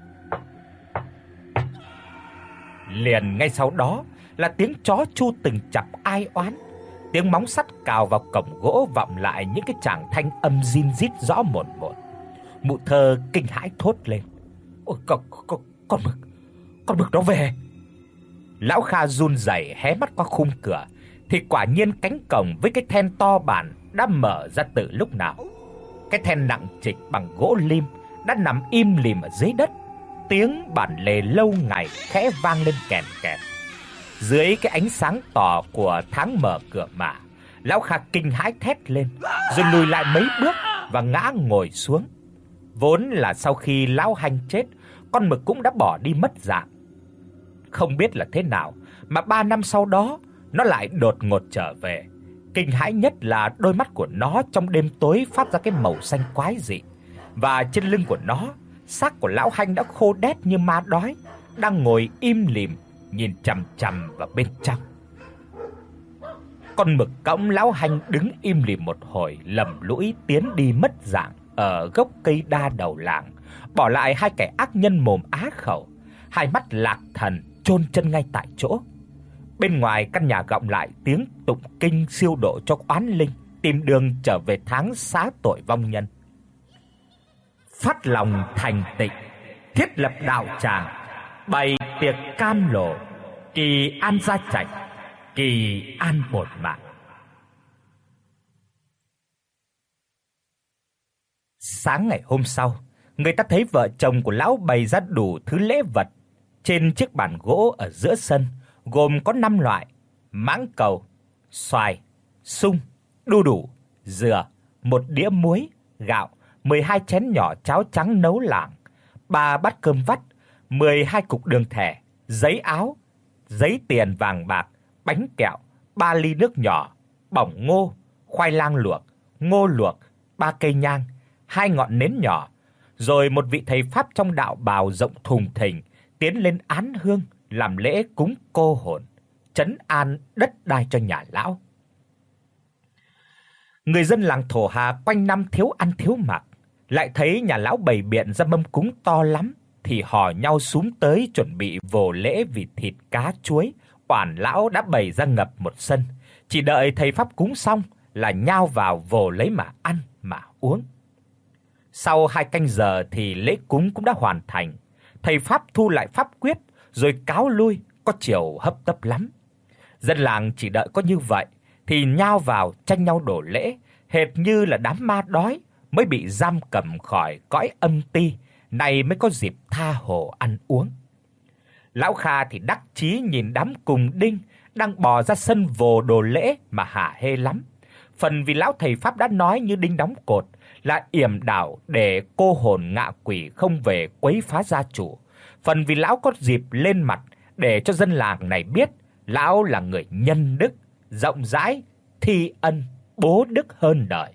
Liền ngay sau đó là tiếng chó chu từng chập ai oán, tiếng móng sắt cào vào cổng gỗ vọng lại những cái tràng thanh âm rin rít rõ mồn một. Mụ thơ kinh hãi thốt lên: "Ôi con con con mực, con mực nó về." Lão Kha run rẩy hé mắt qua khung cửa thì quả nhiên cánh cổng với cái then to bản đã mở ra từ lúc nào. Cái then nặng trịch bằng gỗ lim đã nằm im lìm ở dưới đất, tiếng bản lề lâu ngày khẽ vang lên kèn kẹt. Dưới cái ánh sáng tỏ của tháng mở cửa mả, lão Kha kinh hãi thét lên, rồi lùi lại mấy bước và ngã ngồi xuống. Vốn là sau khi lão Hanh chết, con mực cũng đã bỏ đi mất dạng. Không biết là thế nào mà ba năm sau đó nó lại đột ngột trở về. Kinh hãi nhất là đôi mắt của nó trong đêm tối phát ra cái màu xanh quái dị, và trên lưng của nó, xác của lão Hanh đã khô đét như ma đói, đang ngồi im lìm nhìn chằm chằm vào bên trong. Con mực cõng lão Hanh đứng im lìm một hồi, lầm lũi tiến đi mất dạng ở gốc cây đa đầu làng, bỏ lại hai kẻ ác nhân mồm á khẩu, hai mắt lạc thần chôn chân ngay tại chỗ. Bên ngoài căn nhà gọng lại tiếng tụng kinh siêu độ cho oán linh, tìm đường trở về tháng xá tội vong nhân. Phát lòng thành tịnh, thiết lập đạo tràng, bày tiệc cam lộ, kỳ an gia trạch, kỳ an bổn mạng. Sáng ngày hôm sau, người ta thấy vợ chồng của lão bày ra đủ thứ lễ vật trên chiếc bàn gỗ ở giữa sân, gồm có năm loại: mãng cầu, xoài, sung, đu đủ, dừa, một đĩa muối, gạo, mười hai chén nhỏ cháo trắng nấu lạng, ba bát cơm vắt, mười hai cục đường thẻ, giấy áo, giấy tiền vàng bạc, bánh kẹo, ba ly nước nhỏ, bỏng ngô, khoai lang luộc, ngô luộc, ba cây nhang, hai ngọn nến nhỏ, rồi một vị thầy pháp trong đạo bào rộng thùng thình tiến lên án hương làm lễ cúng cô hồn, trấn an đất đai cho nhà lão. Người dân làng Thổ Hà quanh năm thiếu ăn thiếu mặc, lại thấy nhà lão bày biện ra mâm cúng to lắm thì hò nhau xúm tới chuẩn bị vồ lễ vì thịt cá chuối. Oản lão đã bày ra ngập một sân, chỉ đợi thầy pháp cúng xong là nhao vào vồ lấy mà ăn mà uống. Sau hai canh giờ thì lễ cúng cũng đã hoàn thành. Thầy pháp thu lại pháp quyết rồi cáo lui, có chiều hấp tấp lắm. Dân làng chỉ đợi có như vậy thì nhao vào tranh nhau đổ lễ, hệt như là đám ma đói mới bị giam cầm khỏi cõi âm ti, nay mới có dịp tha hồ ăn uống. Lão Kha thì đắc chí nhìn đám cùng đinh đang bò ra sân vồ đồ lễ mà hả hê lắm. Phần vì lão thầy pháp đã nói như đinh đóng cột là yểm đảo để cô hồn ngạ quỷ không về quấy phá gia chủ. Phần vì lão có dịp lên mặt để cho dân làng này biết lão là người nhân đức, rộng rãi, thi ân, bố đức hơn đời.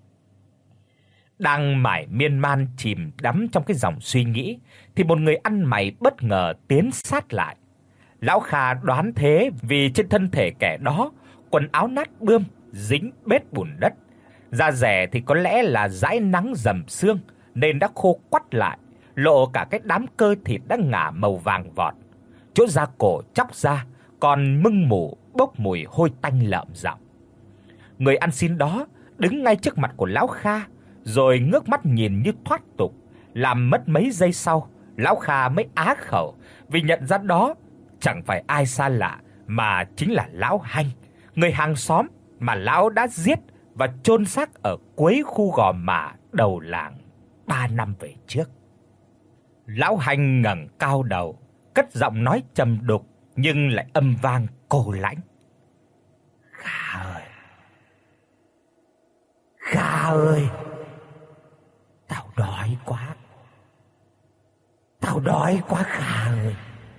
Đang mải miên man chìm đắm trong cái dòng suy nghĩ thì một người ăn mày bất ngờ tiến sát lại. Lão Kha đoán thế vì trên thân thể kẻ đó quần áo nát bươm, dính bết bùn đất, da dẻ thì có lẽ là dãi nắng dầm sương nên đã khô quắt lại, lộ cả cái đám cơ thịt đã ngả màu vàng vọt. Chỗ da cổ chóc ra còn mưng mủ bốc mùi hôi tanh lợm giọng. Người ăn xin đó đứng ngay trước mặt của lão Kha, rồi ngước mắt nhìn như thoát tục, làm mất mấy giây sau, lão Kha mới á khẩu vì nhận ra đó chẳng phải ai xa lạ mà chính là lão Hanh, người hàng xóm mà lão đã giết và chôn xác ở cuối khu Gò Mả đầu làng ba năm về trước. Lão Hanh ngẩng cao đầu, cất giọng nói trầm đục nhưng lại âm vang cô lãnh. "Kha ơi, Kha ơi, tao đói quá. Tao đói quá Kha ơi."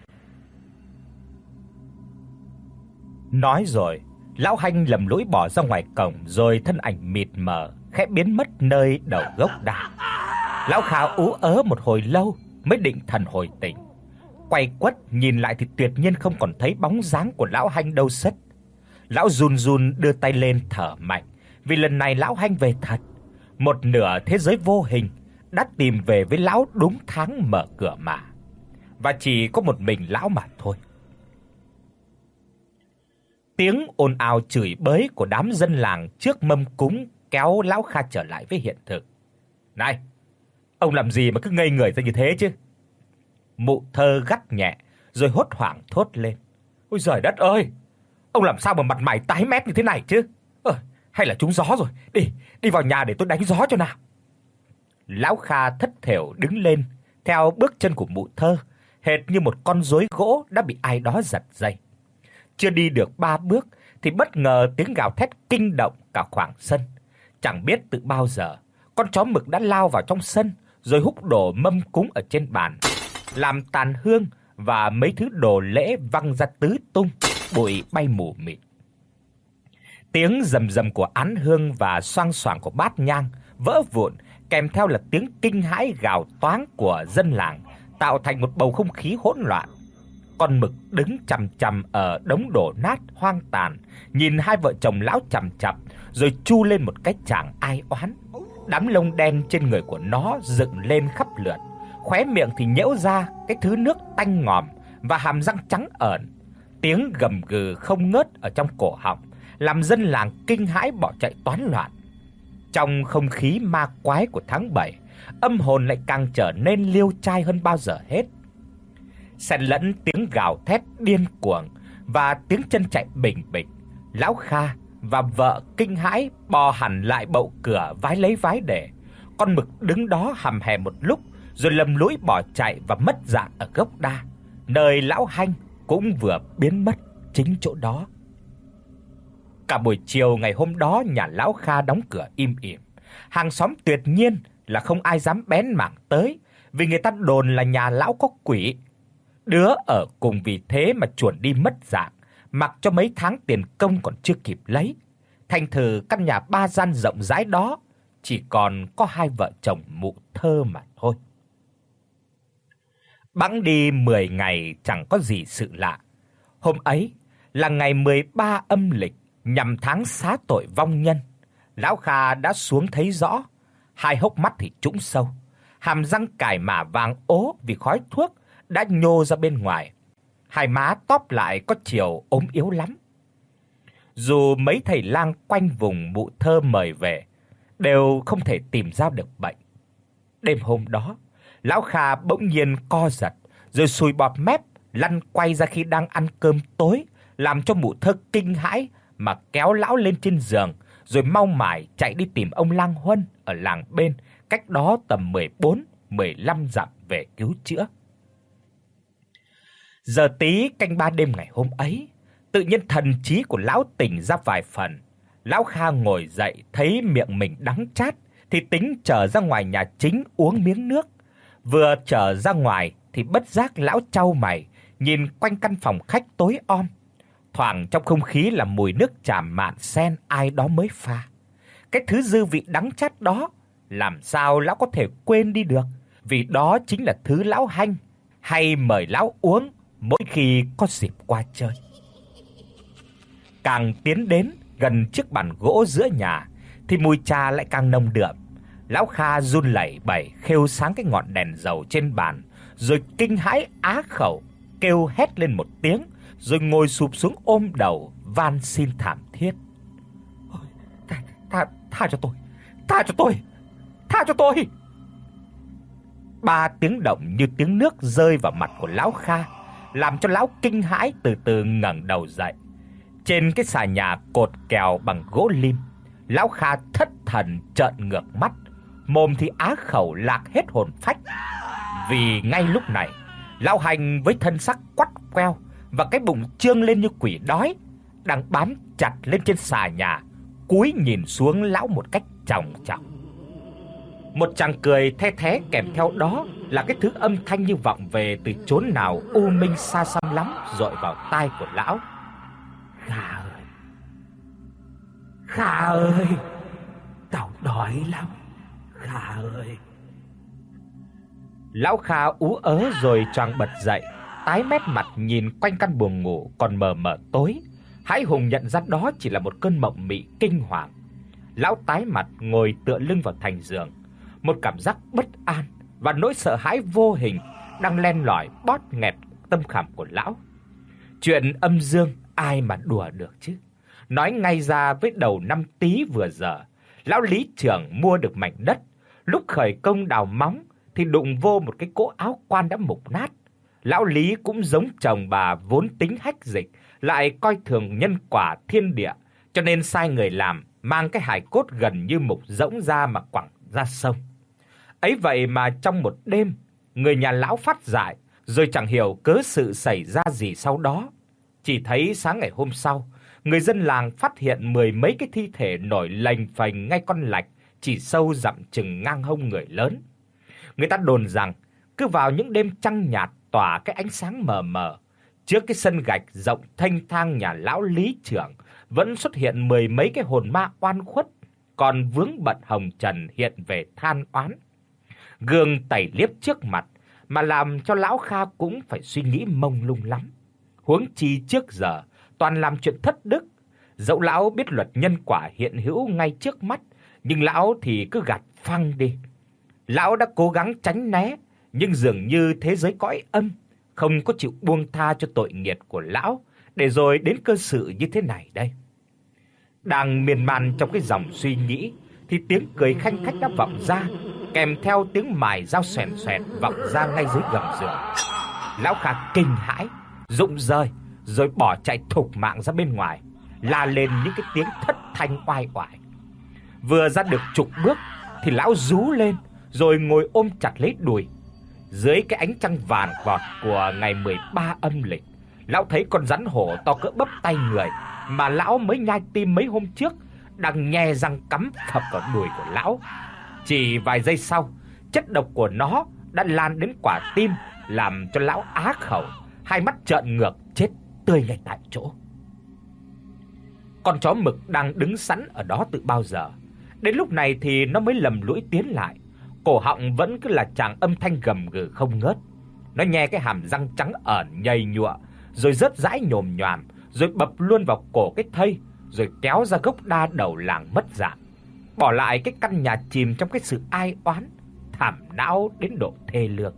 Nói rồi, lão Hanh lầm lũi bỏ ra ngoài cổng, rồi thân ảnh mịt mờ khẽ biến mất nơi đầu gốc đa. Lão Kha ú ớ một hồi lâu mới định thần hồi tỉnh. Quay quắt nhìn lại thì tuyệt nhiên không còn thấy bóng dáng của lão Hanh đâu sất. Lão run run đưa tay lên thở mạnh, vì lần này lão Hanh về thật. Một nửa thế giới vô hình đã tìm về với lão đúng tháng mở cửa mà. Và chỉ có một mình lão mà thôi. Tiếng ồn ào chửi bới của đám dân làng trước mâm cúng kéo lão Kha trở lại với hiện thực. "Này, ông làm gì mà cứ ngây người ra như thế chứ?" Mụ Thơ gắt nhẹ rồi hốt hoảng thốt lên. "Ôi giời đất ơi, ông làm sao mà mặt mày tái mét như thế này chứ? Ờ, hay là trúng gió rồi? Đi, đi vào nhà để tôi đánh gió cho nào." Lão Kha thất thểu đứng lên theo bước chân của mụ Thơ, hệt như một con rối gỗ đã bị ai đó giật dây. Chưa đi được ba bước thì bất ngờ tiếng gào thét kinh động cả khoảng sân. Chẳng biết từ bao giờ, con chó mực đã lao vào trong sân rồi húc đổ mâm cúng ở trên bàn, làm tàn hương và mấy thứ đồ lễ văng ra tứ tung, bụi bay mù mịt. Tiếng rầm rầm của án hương và xoang xoảng của bát nhang vỡ vụn, kèm theo là tiếng kinh hãi gào toáng của dân làng, tạo thành một bầu không khí hỗn loạn. Con mực đứng chằm chằm ở đống đổ nát hoang tàn, nhìn hai vợ chồng lão chằm chằm, rồi chu lên một cái tràng ai oán. Đám lông đen trên người của nó dựng lên khắp lượt, khóe miệng thì nhễu ra cái thứ nước tanh ngòm và hàm răng trắng ởn. Tiếng gầm gừ không ngớt ở trong cổ họng, làm dân làng kinh hãi bỏ chạy toán loạn. Trong không khí ma quái của tháng bảy, âm hồn lại càng trở nên liêu trai hơn bao giờ hết. Xen lẫn tiếng gào thét điên cuồng và tiếng chân chạy bình bịch, lão Kha và vợ kinh hãi bò hẳn lại bậu cửa vái lấy vái để. Con mực đứng đó hầm hè một lúc rồi lầm lũi bỏ chạy và mất dạng ở gốc đa, nơi lão Hanh cũng vừa biến mất chính chỗ đó. Cả buổi chiều ngày hôm đó, nhà lão Kha đóng cửa im ỉm. Hàng xóm tuyệt nhiên là không ai dám bén mảng tới, vì người ta đồn là nhà lão có quỷ. Đứa ở cùng vì thế mà chuồn đi mất dạng, mặc cho mấy tháng tiền công còn chưa kịp lấy. Thành thử căn nhà ba gian rộng rãi đó chỉ còn có hai vợ chồng mụ Thơ mà thôi. Bẵng đi mười ngày chẳng có gì sự lạ. Hôm ấy là ngày mười ba âm lịch, nhằm tháng xá tội vong nhân. Lão Kha đã xuống thấy rõ, hai hốc mắt thì trũng sâu, hàm răng cải mả vàng ố vì khói thuốc đã nhô ra bên ngoài. Hai má tóp lại có chiều ốm yếu lắm. Dù mấy thầy lang quanh vùng mụ Thơ mời về, đều không thể tìm ra được bệnh. Đêm hôm đó, lão Kha bỗng nhiên co giật, rồi sùi bọt mép lăn quay ra khi đang ăn cơm tối, làm cho mụ Thơ kinh hãi mà kéo lão lên trên giường, rồi mau mải chạy đi tìm ông Lang Huân ở làng bên, cách đó tầm mười bốn mười lăm dặm về cứu chữa. Giờ tí canh ba đêm ngày hôm ấy, tự nhiên thần trí của lão tỉnh ra vài phần. Lão Kha ngồi dậy thấy miệng mình đắng chát thì tính trở ra ngoài nhà chính uống miếng nước. Vừa trở ra ngoài thì bất giác lão chau mày, nhìn quanh căn phòng khách tối om. Thoảng trong không khí là mùi nước trà mạn sen ai đó mới pha. Cái thứ dư vị đắng chát đó làm sao lão có thể quên đi được, vì đó chính là thứ lão Hanh hay mời lão uống mỗi khi có dịp qua chơi. Càng tiến đến gần chiếc bàn gỗ giữa nhà thì mùi trà lại càng nồng đượm. Lão Kha run lẩy bẩy khêu sáng cái ngọn đèn dầu trên bàn, rồi kinh hãi á khẩu kêu hét lên một tiếng, rồi ngồi sụp xuống ôm đầu van xin thảm thiết. "Ôi, tha tha tha cho tôi, tha cho tôi, tha cho tôi." Ba tiếng động như tiếng nước rơi vào mặt của lão Kha, làm cho lão kinh hãi từ từ ngẩng đầu dậy. Trên cái xà nhà cột kèo bằng gỗ lim, lão Kha thất thần trợn ngược mắt, mồm thì á khẩu lạc hết hồn phách. Vì ngay lúc này, lão Hành với thân sắc quắt queo và cái bụng trương lên như quỷ đói, đang bám chặt lên trên xà nhà, cúi nhìn xuống lão một cách chòng chọc. Một tràng cười the thé kèm theo đó là cái thứ âm thanh như vọng về từ chốn nào u minh xa xăm lắm dội vào tai của lão. "Kha ơi, Kha ơi, tao đói lắm, Kha ơi." Lão Kha ú ớ rồi choàng bật dậy, tái mét mặt nhìn quanh căn buồng ngủ còn mờ mờ tối. Hãi hùng nhận ra đó chỉ là một cơn mộng mị kinh hoàng. Lão tái mặt ngồi tựa lưng vào thành giường, một cảm giác bất an và nỗi sợ hãi vô hình đang len lỏi bót nghẹt tâm khảm của lão. Chuyện âm dương ai mà đùa được chứ. Nói ngay ra với đầu năm Tý vừa giờ, lão lý trưởng mua được mảnh đất, lúc khởi công đào móng thì đụng vô một cái cỗ áo quan đã mục nát. Lão Lý cũng giống chồng bà vốn tính hách dịch, lại coi thường nhân quả thiên địa, cho nên sai người làm mang cái hài cốt gần như mục rỗng ra mà quẳng ra sông. Ấy vậy mà trong một đêm, người nhà lão phát dại, rồi chẳng hiểu cớ sự xảy ra gì sau đó. Chỉ thấy sáng ngày hôm sau, người dân làng phát hiện mười mấy cái thi thể nổi lềnh phềnh ngay con lạch, chỉ sâu dặm chừng ngang hông người lớn. Người ta đồn rằng cứ vào những đêm trăng nhạt tỏa cái ánh sáng mờ mờ, trước cái sân gạch rộng thênh thang nhà lão Lý trưởng vẫn xuất hiện mười mấy cái hồn ma oan khuất, còn vướng bận hồng trần hiện về than oán. Gương tẩy liếp trước mặt mà làm cho lão Kha cũng phải suy nghĩ mông lung lắm. Huống chi trước giờ toàn làm chuyện thất đức, dẫu lão biết luật nhân quả hiện hữu ngay trước mắt, nhưng lão thì cứ gạt phăng đi. Lão đã cố gắng tránh né, nhưng dường như thế giới cõi âm không có chịu buông tha cho tội nghiệp của lão, để rồi đến cơ sự như thế này đây. Đang miên man trong cái dòng suy nghĩ thì tiếng cười khanh khách đã vọng ra, kèm theo tiếng mài dao xoèn xoẹt vọng ra ngay dưới gầm giường. Lão Kha kinh hãi, rụng rời rồi bỏ chạy thục mạng ra bên ngoài, la lên những cái tiếng thất thanh oai oải. Vừa ra được chục bước thì lão rú lên rồi ngồi ôm chặt lấy đùi. Dưới cái ánh trăng vàng vọt của ngày mười ba âm lịch, lão thấy con rắn hổ to cỡ bắp tay người mà lão mới nhai tim mấy hôm trước đang nhe răng cắm phập vào đùi của lão. Chỉ vài giây sau, chất độc của nó đã lan đến quả tim, làm cho lão á khẩu, hai mắt trợn ngược chết tươi ngay tại chỗ. Con chó mực đang đứng sẵn ở đó từ bao giờ, đến lúc này thì nó mới lầm lũi tiến lại. Cổ họng vẫn cứ là tràng âm thanh gầm gừ không ngớt. Nó nhe cái hàm răng trắng ẩn nhầy nhụa, rồi rớt rãi nhồm nhoàm, rồi bập luôn vào cổ cái thây, rồi kéo ra gốc đa đầu làng mất dạng, bỏ lại cái căn nhà chìm trong cái sự ai oán, thảm não đến độ thê lương.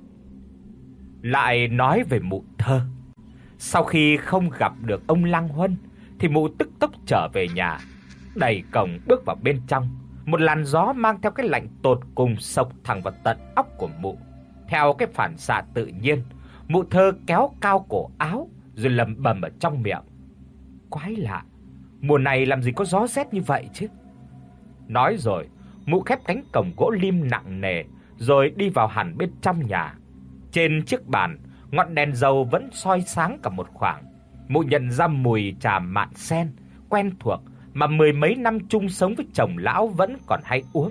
Lại nói về mụ Thơ. Sau khi không gặp được ông Lang Huân thì mụ tức tốc trở về nhà, đẩy cổng bước vào bên trong. Một làn gió mang theo cái lạnh tột cùng xộc thẳng vào tận óc của mụ. Theo cái phản xạ tự nhiên, mụ Thơ kéo cao cổ áo rồi lẩm bẩm ở trong miệng: "Quái lạ, mùa này làm gì có gió rét như vậy chứ." Nói rồi, mụ khép cánh cổng gỗ lim nặng nề rồi đi vào hẳn bên trong nhà. Trên chiếc bàn, ngọn đèn dầu vẫn soi sáng cả một khoảng. Mụ nhận ra mùi trà mạn sen quen thuộc mà mười mấy năm chung sống với chồng lão vẫn còn hay uống.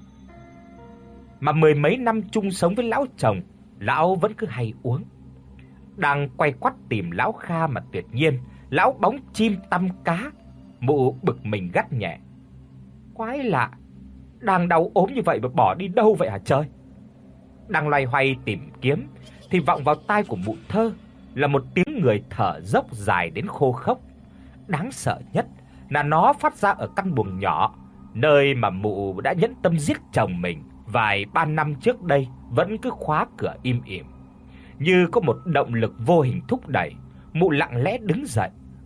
Mà mười mấy năm chung sống với lão chồng, lão vẫn cứ hay uống. Đang quay quắt tìm lão Kha mà tuyệt nhiên lão bóng chim tăm cá. Mụ bực mình gắt nhẹ: "Quái lạ, đang đau ốm như vậy mà bỏ đi đâu vậy hả trời?" Đang loay hoay tìm kiếm thì vọng vào tai của mụ Thơ là một tiếng người thở dốc dài đến khô khốc. Đáng sợ nhất là nó phát ra ở căn buồng nhỏ, nơi mà mụ đã nhẫn tâm giết chồng mình vài ba năm trước đây vẫn cứ khóa cửa im ỉm. Như có một động lực vô hình thúc đẩy, mụ lặng lẽ đứng dậy,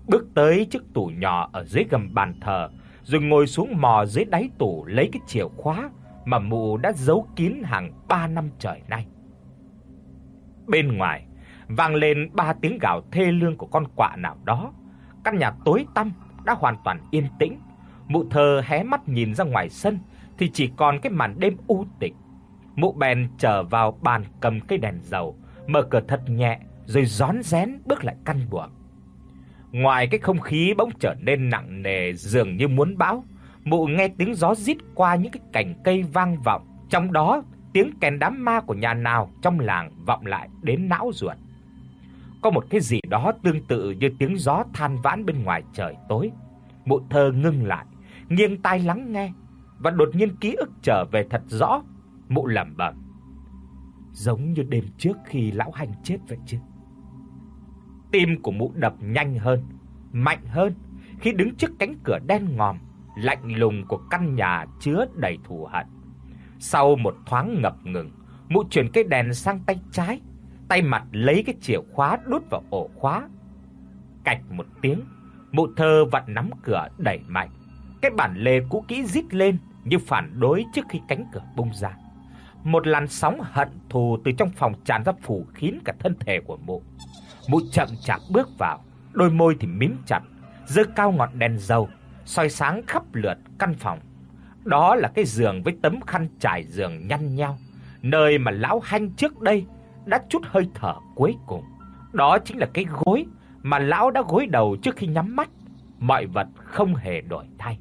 bước tới chiếc tủ nhỏ ở dưới gầm bàn thờ, rồi ngồi xuống mò dưới đáy tủ lấy cái chìa khóa mà mụ đã giấu kín hàng ba năm trời nay. Bên ngoài vang lên ba tiếng gào thê lương của con quạ nào đó. Căn nhà tối tăm đã hoàn toàn yên tĩnh. Mụ Thơ hé mắt nhìn ra ngoài sân thì chỉ còn cái màn đêm u tịch. Mụ bèn trở vào bàn cầm cây đèn dầu, mở cửa thật nhẹ rồi rón rén bước lại căn buồng. Ngoài cái không khí bỗng trở nên nặng nề dường như muốn bão, mụ nghe tiếng gió rít qua những cái cành cây vang vọng, trong đó tiếng kèn đám ma của nhà nào trong làng vọng lại đến não ruột. Có một cái gì đó tương tự như tiếng gió than vãn bên ngoài trời tối. Mụ Thơ ngưng lại, nghiêng tai lắng nghe và đột nhiên ký ức trở về thật rõ. Mụ lẩm bẩm: giống như đêm trước khi lão Hanh chết vậy chứ. Tim của mụ đập nhanh hơn, mạnh hơn khi đứng trước cánh cửa đen ngòm, lạnh lùng của căn nhà chứa đầy thù hận. Sau một thoáng ngập ngừng, mụ chuyển cây đèn sang tay trái, tay mặt lấy cái chìa khóa đút vào ổ khóa. Cạch một tiếng, mụ Thơ vặn nắm cửa đẩy mạnh. Cái bản lề cũ kỹ rít lên như phản đối trước khi cánh cửa bung ra. Một làn sóng hận thù từ trong phòng tràn ra phủ kín cả thân thể của mụ. Mụ chậm chạp bước vào, đôi môi thì mím chặt, giơ cao ngọn đèn dầu, soi sáng khắp lượt căn phòng. Đó là cái giường với tấm khăn trải giường nhăn nheo, nơi mà lão Hanh trước đây đã trút hơi thở cuối cùng. Đó chính là cái gối mà lão đã gối đầu trước khi nhắm mắt. Mọi vật không hề đổi thay.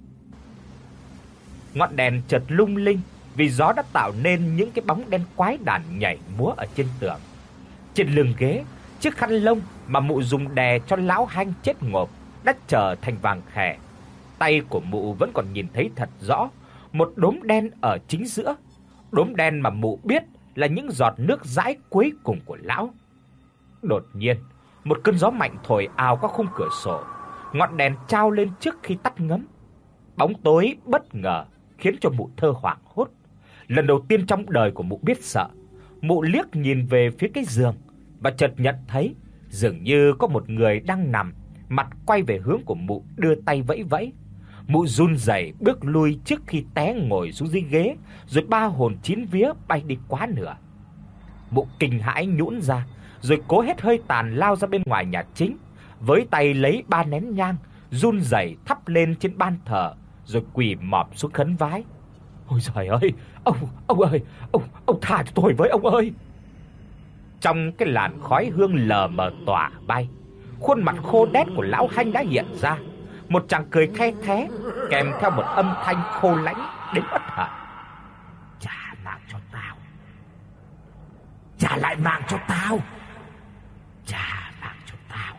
Ngọn đèn chợt lung linh vì gió đã tạo nên những cái bóng đen quái đản nhảy múa ở trên tường. Trên lưng ghế, chiếc khăn lông mà mụ dùng đè cho lão Hanh chết ngộp đã trở thành vàng khè. Tay của mụ vẫn còn nhìn thấy thật rõ một đốm đen ở chính giữa, đốm đen mà mụ biết là những giọt nước dãi cuối cùng của lão. Đột nhiên, một cơn gió mạnh thổi ào qua khung cửa sổ, ngọn đèn trao lên trước khi tắt ngấm. Bóng tối bất ngờ khiến cho mụ Thơ hoảng hốt. Lần đầu tiên trong đời của mụ biết sợ, mụ liếc nhìn về phía cái giường và chợt nhận thấy dường như có một người đang nằm, mặt quay về hướng của mụ, đưa tay vẫy vẫy. Mụ run rẩy bước lui trước khi té ngồi xuống dưới ghế, rồi ba hồn chín vía bay đi quá nửa. Mụ kinh hãi nhũn ra, rồi cố hết hơi tàn lao ra bên ngoài nhà chính, với tay lấy ba nén nhang, run rẩy thắp lên trên ban thờ, rồi quỳ mọp xuống khấn vái. Ôi trời ơi, ông ông ơi, ông ông tha cho tôi với ông ơi. Trong cái làn khói hương lờ mờ tỏa bay, khuôn mặt khô đét của lão Hanh đã hiện ra, một tràng cười khe khẽ kèm theo một âm thanh khô lãnh đến uất hận. Trả mạng cho tao. Trả lại mạng cho tao. Trả mạng cho tao.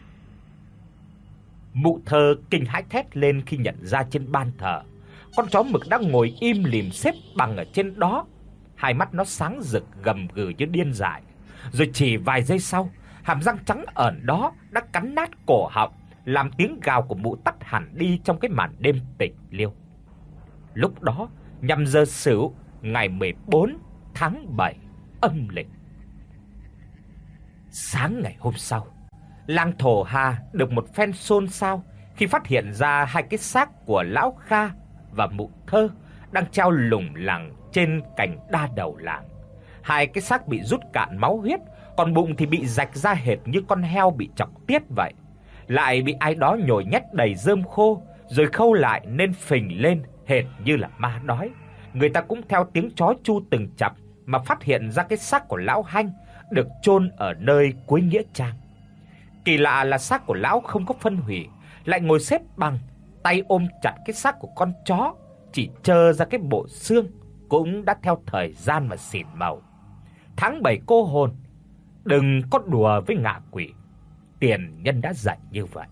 Mụ Thơ kinh hãi thét lên khi nhận ra trên ban thờ, con chó mực đang ngồi im lìm xếp bằng ở trên đó. Hai mắt nó sáng rực gầm gừ như điên dại. Rồi chỉ vài giây sau, hàm răng trắng ẩn đó đã cắn nát cổ họng, làm tiếng gào của mụ tắt hẳn đi trong cái màn đêm tịch liêu. Lúc đó, nhằm giờ Sửu, ngày mười bốn tháng bảy âm lịch. Sáng ngày hôm sau, làng Thổ Hà được một phen xôn xao khi phát hiện ra hai cái xác của lão Kha và mụ Thơ đang treo lủng lẳng trên cành đa đầu làng. Hai cái xác bị rút cạn máu huyết, còn bụng thì bị rạch ra hệt như con heo bị chọc tiết vậy. Lại bị ai đó nhồi nhét đầy rơm khô, rồi khâu lại nên phình lên hệt như là ma đói. Người ta cũng theo tiếng chó chu từng chập mà phát hiện ra cái xác của lão Hanh được chôn ở nơi cuối nghĩa trang. Kỳ lạ là xác của lão không có phân hủy, lại ngồi xếp bằng, tay ôm chặt cái xác của con chó, chỉ trơ ra cái bộ xương cũng đã theo thời gian mà xỉn màu. Tháng bảy cô hồn, đừng có đùa với ngạ quỷ. Tiền nhân đã dạy như vậy.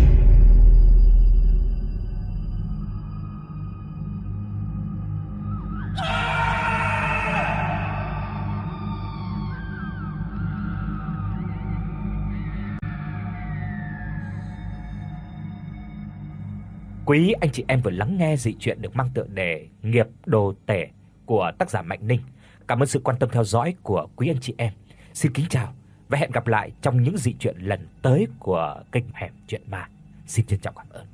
Quý anh chị em vừa lắng nghe dị truyện được mang tựa đề Nghiệp Đồ Tể của tác giả Mạnh Ninh. Cảm ơn sự quan tâm theo dõi của quý anh chị em. Xin kính chào và hẹn gặp lại trong những dị truyện lần tới của kênh Hẻm Chuyện Ma. Xin trân trọng cảm ơn.